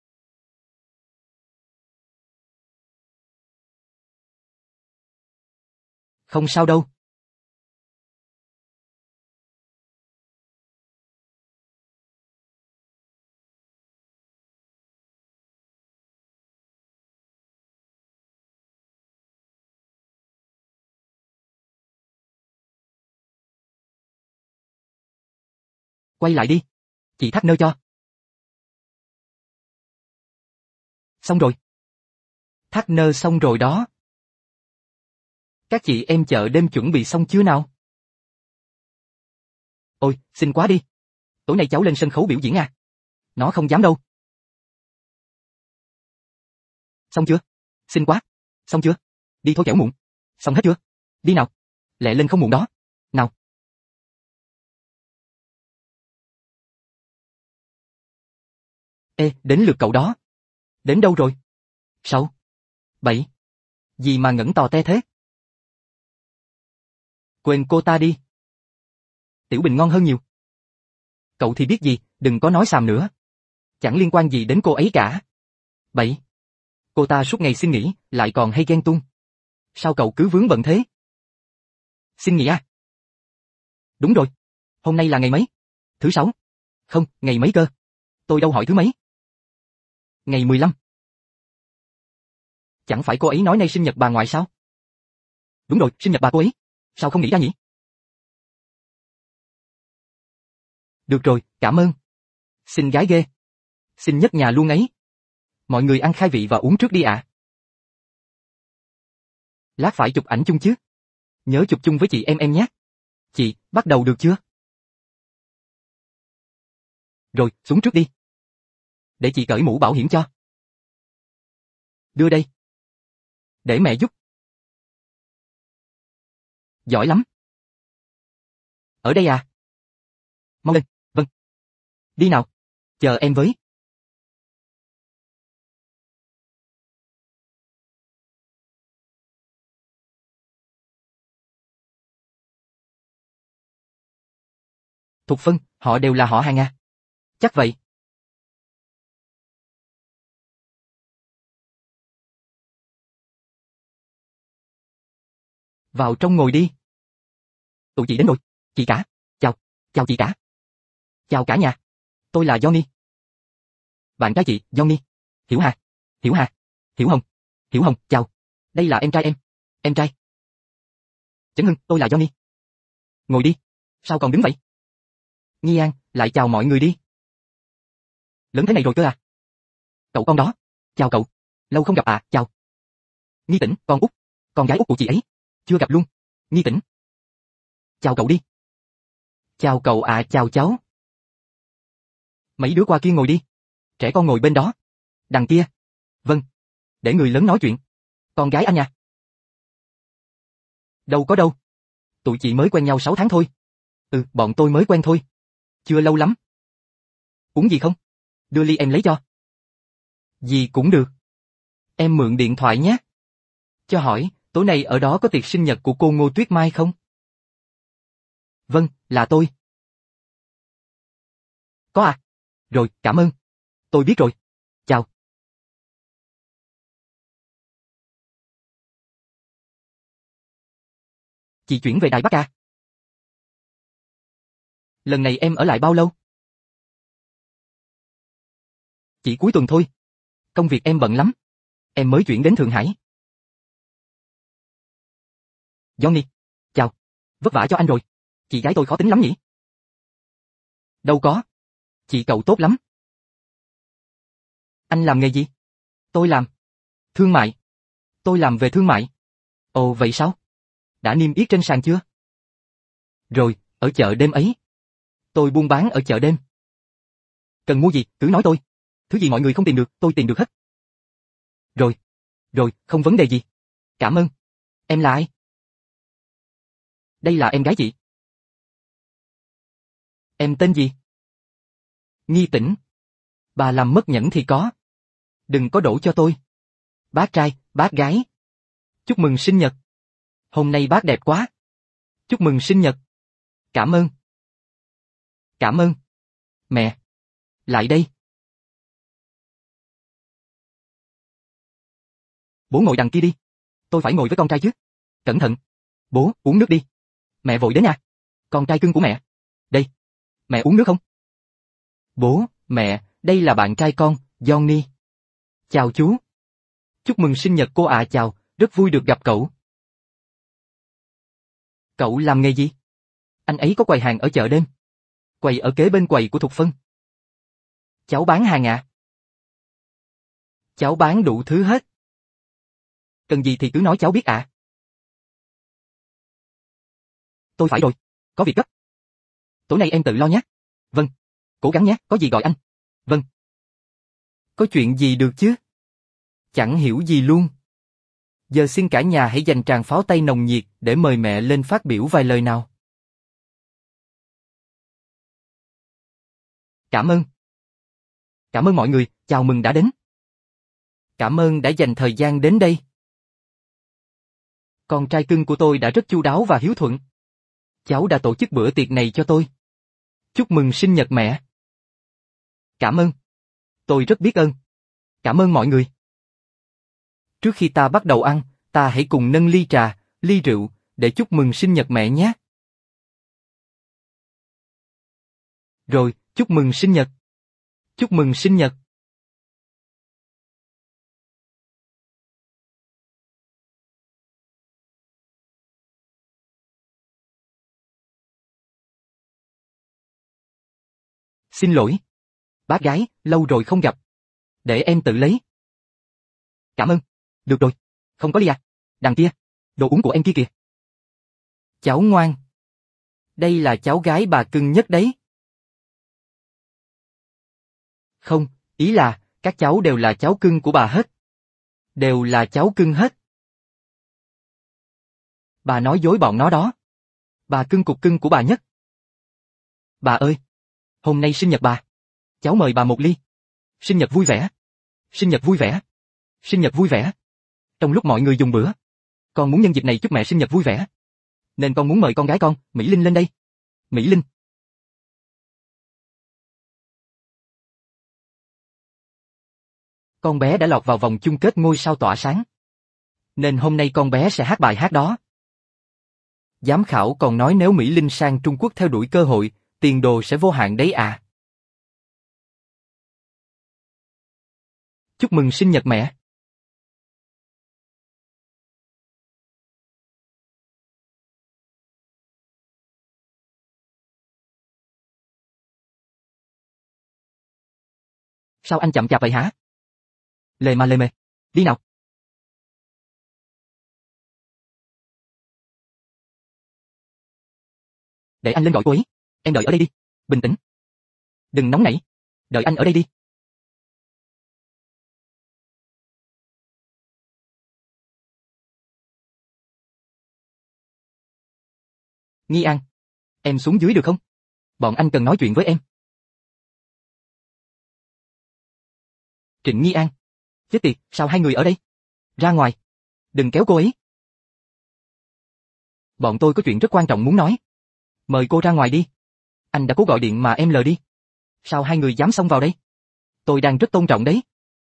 Không sao đâu. Quay lại đi. Chị thắt nơ cho. Xong rồi. Thắt nơ xong rồi đó. Các chị em chợ đêm chuẩn bị xong chưa nào? Ôi, xinh quá đi. Tối nay cháu lên sân khấu biểu diễn à? Nó không dám đâu. Xong chưa? Xinh quá. Xong chưa? Đi thôi kẻo muộn. Xong hết chưa? Đi nào. Lẹ lên không muộn đó. Nào. Ê, đến lượt cậu đó. Đến đâu rồi? 6. 7. Gì mà ngẩn tò te thế? Quên cô ta đi. Tiểu Bình ngon hơn nhiều. Cậu thì biết gì, đừng có nói xàm nữa. Chẳng liên quan gì đến cô ấy cả. 7. Cô ta suốt ngày xin nghỉ, lại còn hay ghen tuông. Sao cậu cứ vướng bận thế? Xin nghỉ à? Đúng rồi. Hôm nay là ngày mấy? Thứ sáu. Không, ngày mấy cơ? Tôi đâu hỏi thứ mấy. Ngày 15. Chẳng phải cô ấy nói nay sinh nhật bà ngoại sao? Đúng rồi, sinh nhật bà cô ấy. Sao không nghĩ ra nhỉ? Được rồi, cảm ơn. Xinh gái ghê. Xinh nhất nhà luôn ấy. Mọi người ăn khai vị và uống trước đi ạ. Lát phải chụp ảnh chung chứ. Nhớ chụp chung với chị em nhé. Chị, bắt đầu được chưa? Rồi, xuống trước đi. Để chị cởi mũ bảo hiểm cho. Đưa đây. Để mẹ giúp. Giỏi lắm. Ở đây à? Mau lên, vâng. Đi nào. Chờ em với. Thục Phân, họ đều là họ hàng à? Chắc vậy. Vào trong ngồi đi. Tụi chị đến rồi. Chị cả. Chào. Chào chị cả. Chào cả nhà. Tôi là Johnny. Bạn trai chị, Johnny. Hiểu Hà. Hiểu Hà. Hiểu Hồng. Hiểu Hồng, chào. Đây là em trai em. Em trai. Chấn Hưng, tôi là Johnny. Ngồi đi. Sao còn đứng vậy? Nghi An, lại chào mọi người đi. Lớn thế này rồi cơ à? Cậu con đó. Chào cậu. Lâu không gặp à, chào. Nghi Tĩnh, con út. Con gái út của chị ấy. Chưa gặp luôn. Nghi Tĩnh. Chào cậu đi. Chào cậu à, chào cháu. Mấy đứa qua kia ngồi đi. Trẻ con ngồi bên đó. Đằng kia. Vâng. Để người lớn nói chuyện. Con gái anh nha. Đâu có đâu. Tụi chị mới quen nhau 6 tháng thôi. Ừ, bọn tôi mới quen thôi. Chưa lâu lắm. Uống gì không? Đưa ly em lấy cho. Gì cũng được. Em mượn điện thoại nhé. Cho hỏi, tối nay ở đó có tiệc sinh nhật của cô Ngô Tuyết Mai không? Vâng, là tôi. Có à? Rồi, cảm ơn. Tôi biết rồi. Chào. Chị chuyển về Đài Bắc à? Lần này em ở lại bao lâu? Chỉ cuối tuần thôi. Công việc em bận lắm. Em mới chuyển đến Thượng Hải. Johnny. Chào. Vất vả cho anh rồi. Chị gái tôi khó tính lắm nhỉ? Đâu có. Chị cậu tốt lắm. Anh làm nghề gì? Tôi làm thương mại. Tôi làm về thương mại. Ồ vậy sao? Đã niêm yết trên sàn chưa? Rồi, ở chợ đêm ấy. Tôi buôn bán ở chợ đêm. Cần mua gì, cứ nói tôi. Thứ gì mọi người không tìm được, tôi tìm được hết. Rồi. Rồi, không vấn đề gì. Cảm ơn. Em là ai? Đây là em gái chị. Em tên gì? Nghi Tĩnh. Bà làm mất nhẫn thì có. Đừng có đổ cho tôi. Bác trai, bác gái. Chúc mừng sinh nhật. Hôm nay bác đẹp quá. Chúc mừng sinh nhật. Cảm ơn. Cảm ơn. Mẹ. Lại đây. Bố ngồi đằng kia đi. Tôi phải ngồi với con trai chứ. Cẩn thận. Bố, uống nước đi. Mẹ vội đến nha. Con trai cưng của mẹ. Đây. Mẹ uống nước không? Bố, mẹ, đây là bạn trai con, Johnny. Chào chú. Chúc mừng sinh nhật cô ạ, chào, rất vui được gặp cậu. Cậu làm nghề gì? Anh ấy có quầy hàng ở chợ đêm. Quầy ở kế bên quầy của Thục Phân. Cháu bán hàng ạ. Cháu bán đủ thứ hết. Cần gì thì cứ nói cháu biết ạ. Tôi phải rồi, có việc gấp. Tối nay em tự lo nhé. Vâng. Cố gắng nhé, có gì gọi anh. Vâng. Có chuyện gì được chứ? Chẳng hiểu gì luôn. Giờ xin cả nhà hãy dành tràng pháo tay nồng nhiệt để mời mẹ lên phát biểu vài lời nào. Cảm ơn. Cảm ơn mọi người, chào mừng đã đến. Cảm ơn đã dành thời gian đến đây. Con trai cưng của tôi đã rất chu đáo và hiếu thuận. Cháu đã tổ chức bữa tiệc này cho tôi. Chúc mừng sinh nhật mẹ. Cảm ơn. Tôi rất biết ơn. Cảm ơn mọi người. Trước khi ta bắt đầu ăn, ta hãy cùng nâng ly trà, ly rượu, để chúc mừng sinh nhật mẹ nhé. Rồi, chúc mừng sinh nhật. Chúc mừng sinh nhật. Xin lỗi. Bác gái, lâu rồi không gặp. Để em tự lấy. Cảm ơn. Được rồi. Không có ly à? Đằng kia. Đồ uống của em kia kìa. Cháu ngoan. Đây là cháu gái bà cưng nhất đấy. Không, ý là, các cháu đều là cháu cưng của bà hết. Đều là cháu cưng hết. Bà nói dối bọn nó đó. Bà cưng cục cưng của bà nhất. Bà ơi! Hôm nay sinh nhật bà. Cháu mời bà một ly. Sinh nhật vui vẻ. Sinh nhật vui vẻ. Sinh nhật vui vẻ. Trong lúc mọi người dùng bữa, con muốn nhân dịp này chúc mẹ sinh nhật vui vẻ. Nên con muốn mời con gái con, Mỹ Linh lên đây. Mỹ Linh. Con bé đã lọt vào vòng chung kết ngôi sao tỏa sáng. Nên hôm nay con bé sẽ hát bài hát đó. Giám khảo còn nói nếu Mỹ Linh sang Trung Quốc theo đuổi cơ hội, tiền đồ sẽ vô hạn đấy à. Chúc mừng sinh nhật mẹ. Sao anh chậm chạp vậy hả? Lề mà lề mề. Đi nào. Để anh lên gọi cô ấy. Em đợi ở đây đi. Bình tĩnh. Đừng nóng nảy. Đợi anh ở đây đi. Nghi An. Em xuống dưới được không? Bọn anh cần nói chuyện với em. Trịnh Nghi An. Chết tiệt, sao hai người ở đây? Ra ngoài. Đừng kéo cô ấy. Bọn tôi có chuyện rất quan trọng muốn nói. Mời cô ra ngoài đi. Anh đã cố gọi điện mà em lờ đi. Sao hai người dám xông vào đây? Tôi đang rất tôn trọng đấy.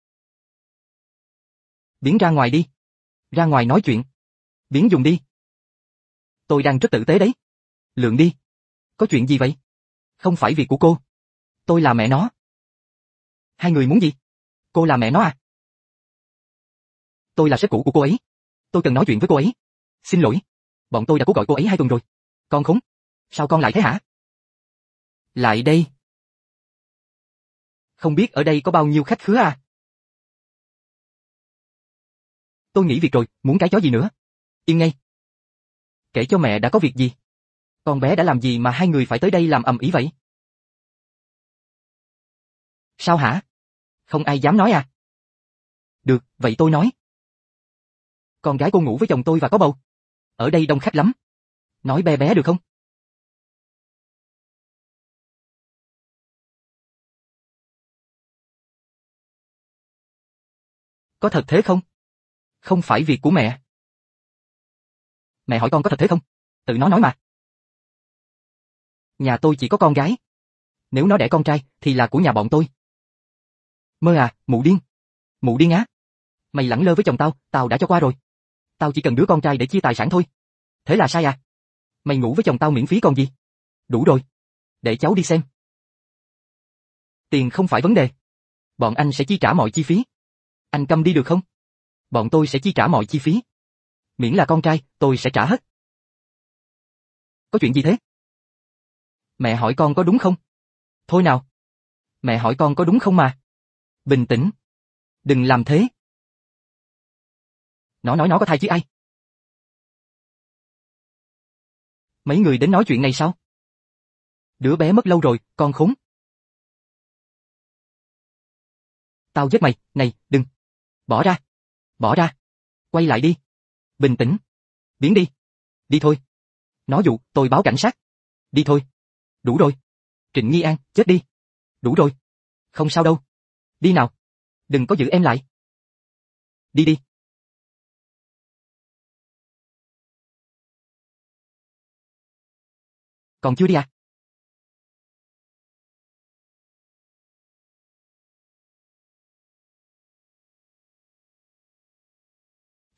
Biến ra ngoài đi. Ra ngoài nói chuyện. Biến dùng đi. Tôi đang rất tử tế đấy. Lượng đi. Có chuyện gì vậy? Không phải việc của cô. Tôi là mẹ nó. Hai người muốn gì? Cô là mẹ nó à? Tôi là sếp cũ của cô ấy. Tôi cần nói chuyện với cô ấy. Xin lỗi. Bọn tôi đã cố gọi cô ấy 2 tuần rồi. Con khốn. Sao con lại thế hả? Lại đây. Không biết ở đây có bao nhiêu khách khứa à? Tôi nghỉ việc rồi, muốn cái chó gì nữa? Yên ngay. Kể cho mẹ đã có việc gì? Con bé đã làm gì mà hai người phải tới đây làm ầm ĩ vậy? Sao hả? Không ai dám nói à? Được, vậy tôi nói. Con gái cô ngủ với chồng tôi và có bầu. Ở đây đông khách lắm. Nói bé bé được không? Có thật thế không? Không phải việc của mẹ. Mẹ hỏi con có thật thế không? Tự nó nói mà. Nhà tôi chỉ có con gái. Nếu nó đẻ con trai, thì là của nhà bọn tôi. Mơ à, mụ điên. Mụ điên á. Mày lẳng lơ với chồng tao, tao đã cho qua rồi. Tao chỉ cần đứa con trai để chia tài sản thôi. Thế là sai à? Mày ngủ với chồng tao miễn phí còn gì? Đủ rồi. Để cháu đi xem. Tiền không phải vấn đề. Bọn anh sẽ chi trả mọi chi phí. Anh câm đi được không? Bọn tôi sẽ chi trả mọi chi phí. Miễn là con trai, tôi sẽ trả hết. Có chuyện gì thế? Mẹ hỏi con có đúng không? Thôi nào. Mẹ hỏi con có đúng không mà? Bình tĩnh. Đừng làm thế. Nó nói nó có thai chứ ai? Mấy người đến nói chuyện này sao? Đứa bé mất lâu rồi, con khốn. Tao giết mày, này, đừng. Bỏ ra. Bỏ ra. Quay lại đi. Bình tĩnh. Biến đi. Đi thôi. Nó dụ, tôi báo cảnh sát. Đi thôi. Đủ rồi. Trịnh Nghi An, chết đi. Đủ rồi. Không sao đâu. Đi nào. Đừng có giữ em lại. Đi đi. Còn chưa đi à?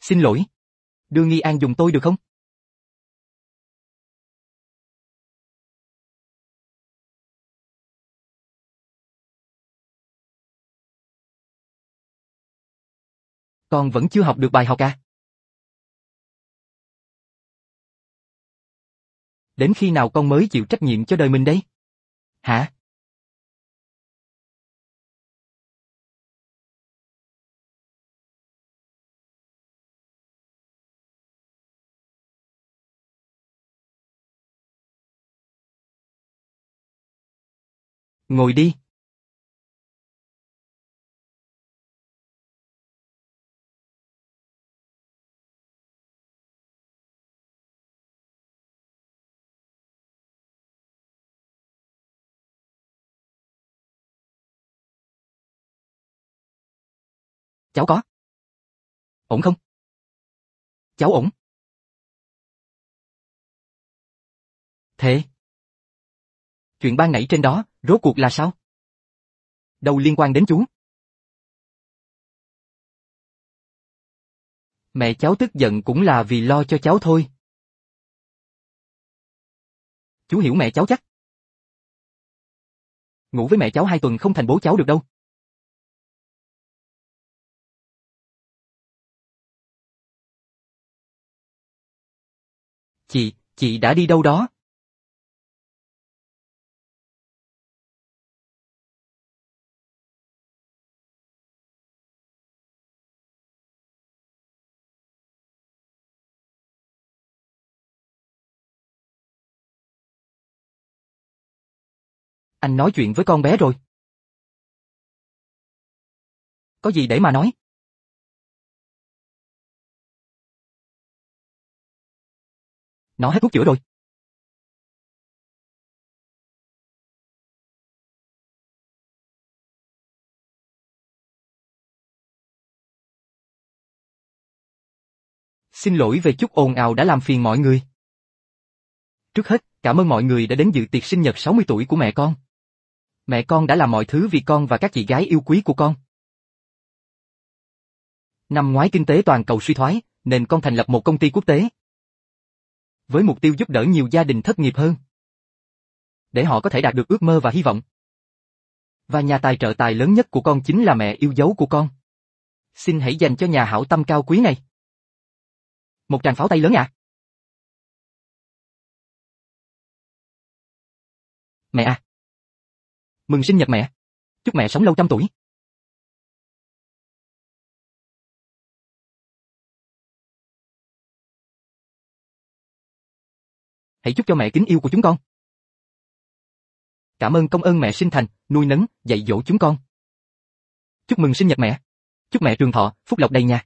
Xin lỗi. Đưa Nghi An dùng tôi được không? Con vẫn chưa học được bài học à? Đến khi nào con mới chịu trách nhiệm cho đời mình đây? Hả? Ngồi đi. Cháu có. Ổn không? Cháu ổn. Thế. Chuyện ban nãy trên đó, rốt cuộc là sao? Đâu liên quan đến chú. Mẹ cháu tức giận cũng là vì lo cho cháu thôi. Chú hiểu mẹ cháu chắc. Ngủ với mẹ cháu 2 tuần không thành bố cháu được đâu. Chị đã đi đâu đó? Anh nói chuyện với con bé rồi. Có gì để mà nói? Nó hết thuốc chữa rồi. Xin lỗi về chút ồn ào đã làm phiền mọi người. Trước hết, cảm ơn mọi người đã đến dự tiệc sinh nhật 60 tuổi của mẹ con. Mẹ con đã làm mọi thứ vì con và các chị gái yêu quý của con. Năm ngoái kinh tế toàn cầu suy thoái, nên con thành lập một công ty quốc tế. Với mục tiêu giúp đỡ nhiều gia đình thất nghiệp hơn. Để họ có thể đạt được ước mơ và hy vọng. Và nhà tài trợ tài lớn nhất của con chính là mẹ yêu dấu của con. Xin hãy dành cho nhà hảo tâm cao quý này. Một tràng pháo tay lớn ạ. Mẹ à. Mừng sinh nhật mẹ. Chúc mẹ sống lâu trăm tuổi. Hãy chúc cho mẹ kính yêu của chúng con. Cảm ơn công ơn mẹ sinh thành, nuôi nấng, dạy dỗ chúng con. Chúc mừng sinh nhật mẹ. Chúc mẹ trường thọ, phúc lộc đầy nhà.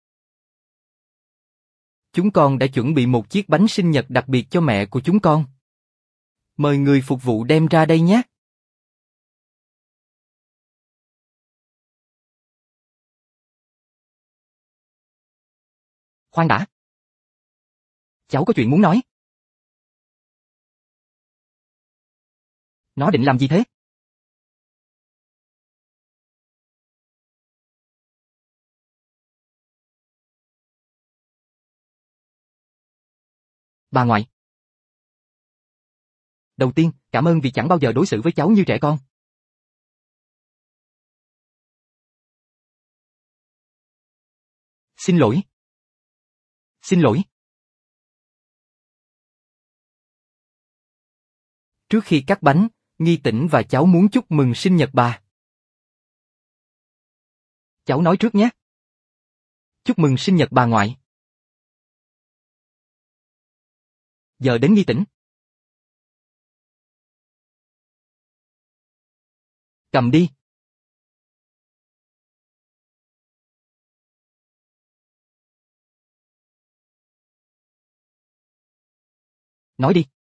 Chúng con đã chuẩn bị một chiếc bánh sinh nhật đặc biệt cho mẹ của chúng con. Mời người phục vụ đem ra đây nhé. Khoan đã. Cháu có chuyện muốn nói. Nó định làm gì thế? Bà ngoại. Đầu tiên, cảm ơn vì chẳng bao giờ đối xử với cháu như trẻ con. Xin lỗi. Xin lỗi. Trước khi cắt bánh, Nghi Tĩnh và cháu muốn chúc mừng sinh nhật bà. Cháu nói trước nhé. Chúc mừng sinh nhật bà ngoại. Giờ đến Nghi Tĩnh. Cầm đi. Nói đi.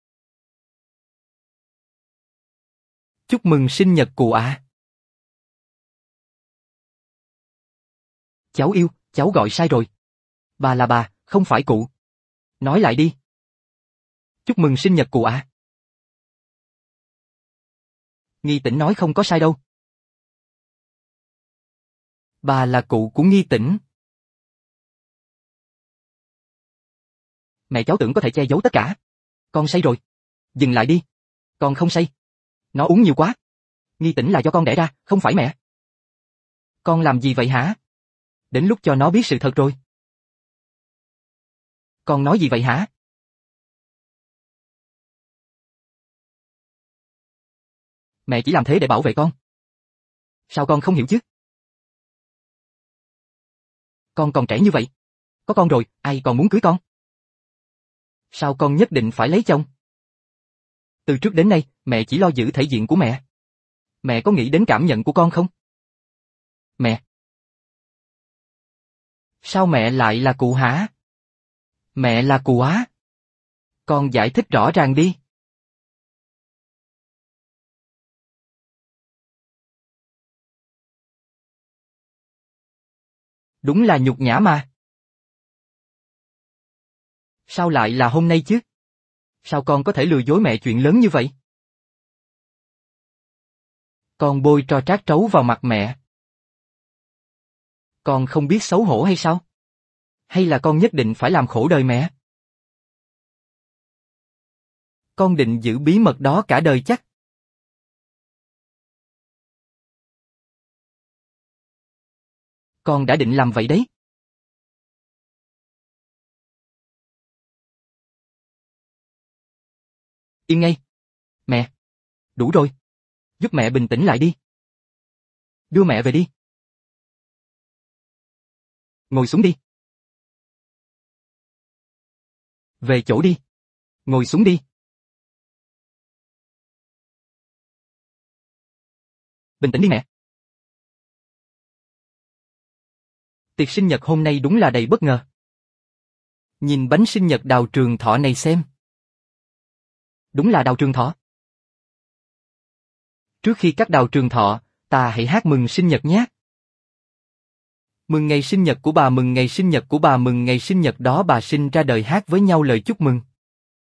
Chúc mừng sinh nhật cụ ạ. Cháu yêu, cháu gọi sai rồi. Bà là bà, không phải cụ. Nói lại đi. Chúc mừng sinh nhật cụ ạ. Nghi Tĩnh nói không có sai đâu. Bà là cụ của Nghi Tĩnh. Mẹ cháu tưởng có thể che giấu tất cả. Con say rồi. Dừng lại đi. Con không say. Nó uống nhiều quá. Nghi Tĩnh là do con đẻ ra, không phải mẹ. Con làm gì vậy hả? Đến lúc cho nó biết sự thật rồi. Con nói gì vậy hả? Mẹ chỉ làm thế để bảo vệ con. Sao con không hiểu chứ? Con còn trẻ như vậy. Có con rồi, ai còn muốn cưới con? Sao con nhất định phải lấy chồng? Từ trước đến nay, mẹ chỉ lo giữ thể diện của mẹ. Mẹ có nghĩ đến cảm nhận của con không? Mẹ. Sao mẹ lại là cụ hả? Mẹ là cụ á. Con giải thích rõ ràng đi. Đúng là nhục nhã mà. Sao lại là hôm nay chứ? Sao con có thể lừa dối mẹ chuyện lớn như vậy? Con bôi tro trát trấu vào mặt mẹ. Con không biết xấu hổ hay sao? Hay là con nhất định phải làm khổ đời mẹ? Con định giữ bí mật đó cả đời chắc? Con đã định làm vậy đấy. Yên ngay. Mẹ. Đủ rồi. Giúp mẹ bình tĩnh lại đi. Đưa mẹ về đi. Ngồi xuống đi. Về chỗ đi. Ngồi xuống đi. Bình tĩnh đi mẹ. Tiệc sinh nhật hôm nay đúng là đầy bất ngờ. Nhìn bánh sinh nhật Đào Trường Thọ này xem. Đúng là Đào Trường Thọ. Trước khi cắt Đào Trường Thọ, ta hãy hát mừng sinh nhật nhé. Mừng ngày sinh nhật của bà, mừng ngày sinh nhật của bà, mừng ngày sinh nhật đó bà sinh ra đời, hát với nhau lời chúc mừng.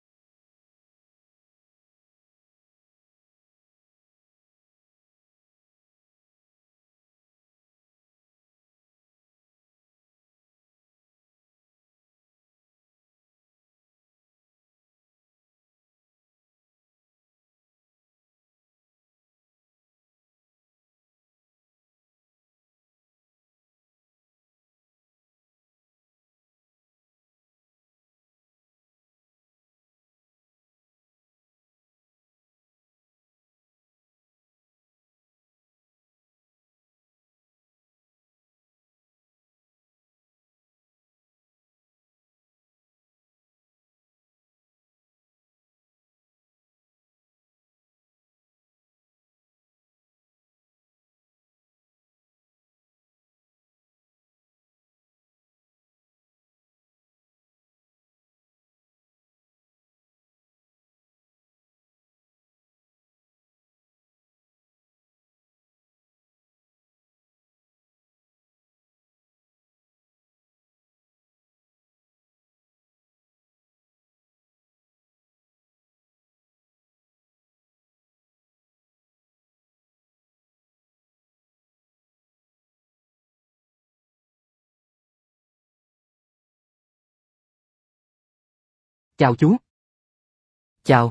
Chào chú. Chào.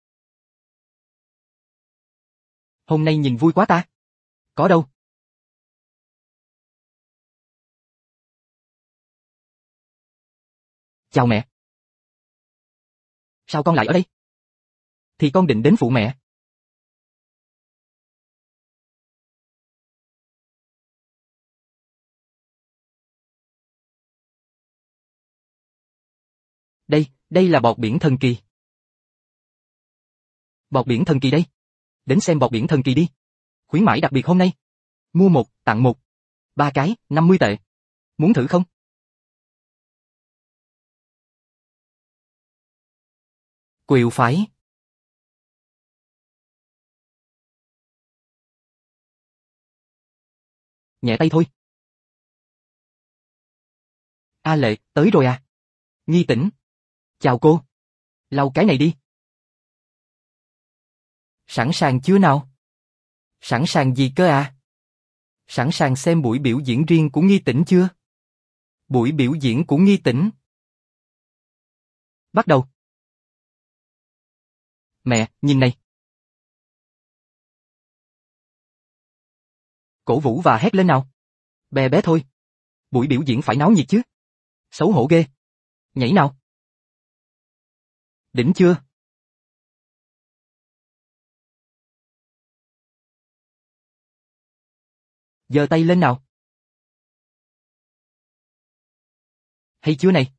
Hôm nay nhìn vui quá ta. Có đâu. Chào mẹ. Sao con lại ở đây? Thì con định đến phụ mẹ. Đây là bọt biển thần kỳ. Bọt biển thần kỳ đây. Đến xem bọt biển thần kỳ đi. Khuyến mãi đặc biệt hôm nay. Mua một, tặng một. 3 cái, 50 tệ. Muốn thử không? Quẹo phải. Nhẹ tay thôi. A Lệ, tới rồi à? Nghi Tĩnh. Chào cô. Lau cái này đi. Sẵn sàng chưa nào? Sẵn sàng gì cơ à? Sẵn sàng xem buổi biểu diễn riêng của Nghi Tĩnh chưa? Buổi biểu diễn của Nghi Tĩnh. Bắt đầu. Mẹ, nhìn này. Cổ vũ và hét lên nào. Bé bé thôi. Buổi biểu diễn phải náo nhiệt chứ. Xấu hổ ghê. Nhảy nào. Đỉnh chưa? Giơ tay lên nào. Hay chưa này?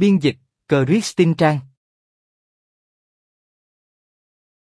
Biên dịch, Christine Trang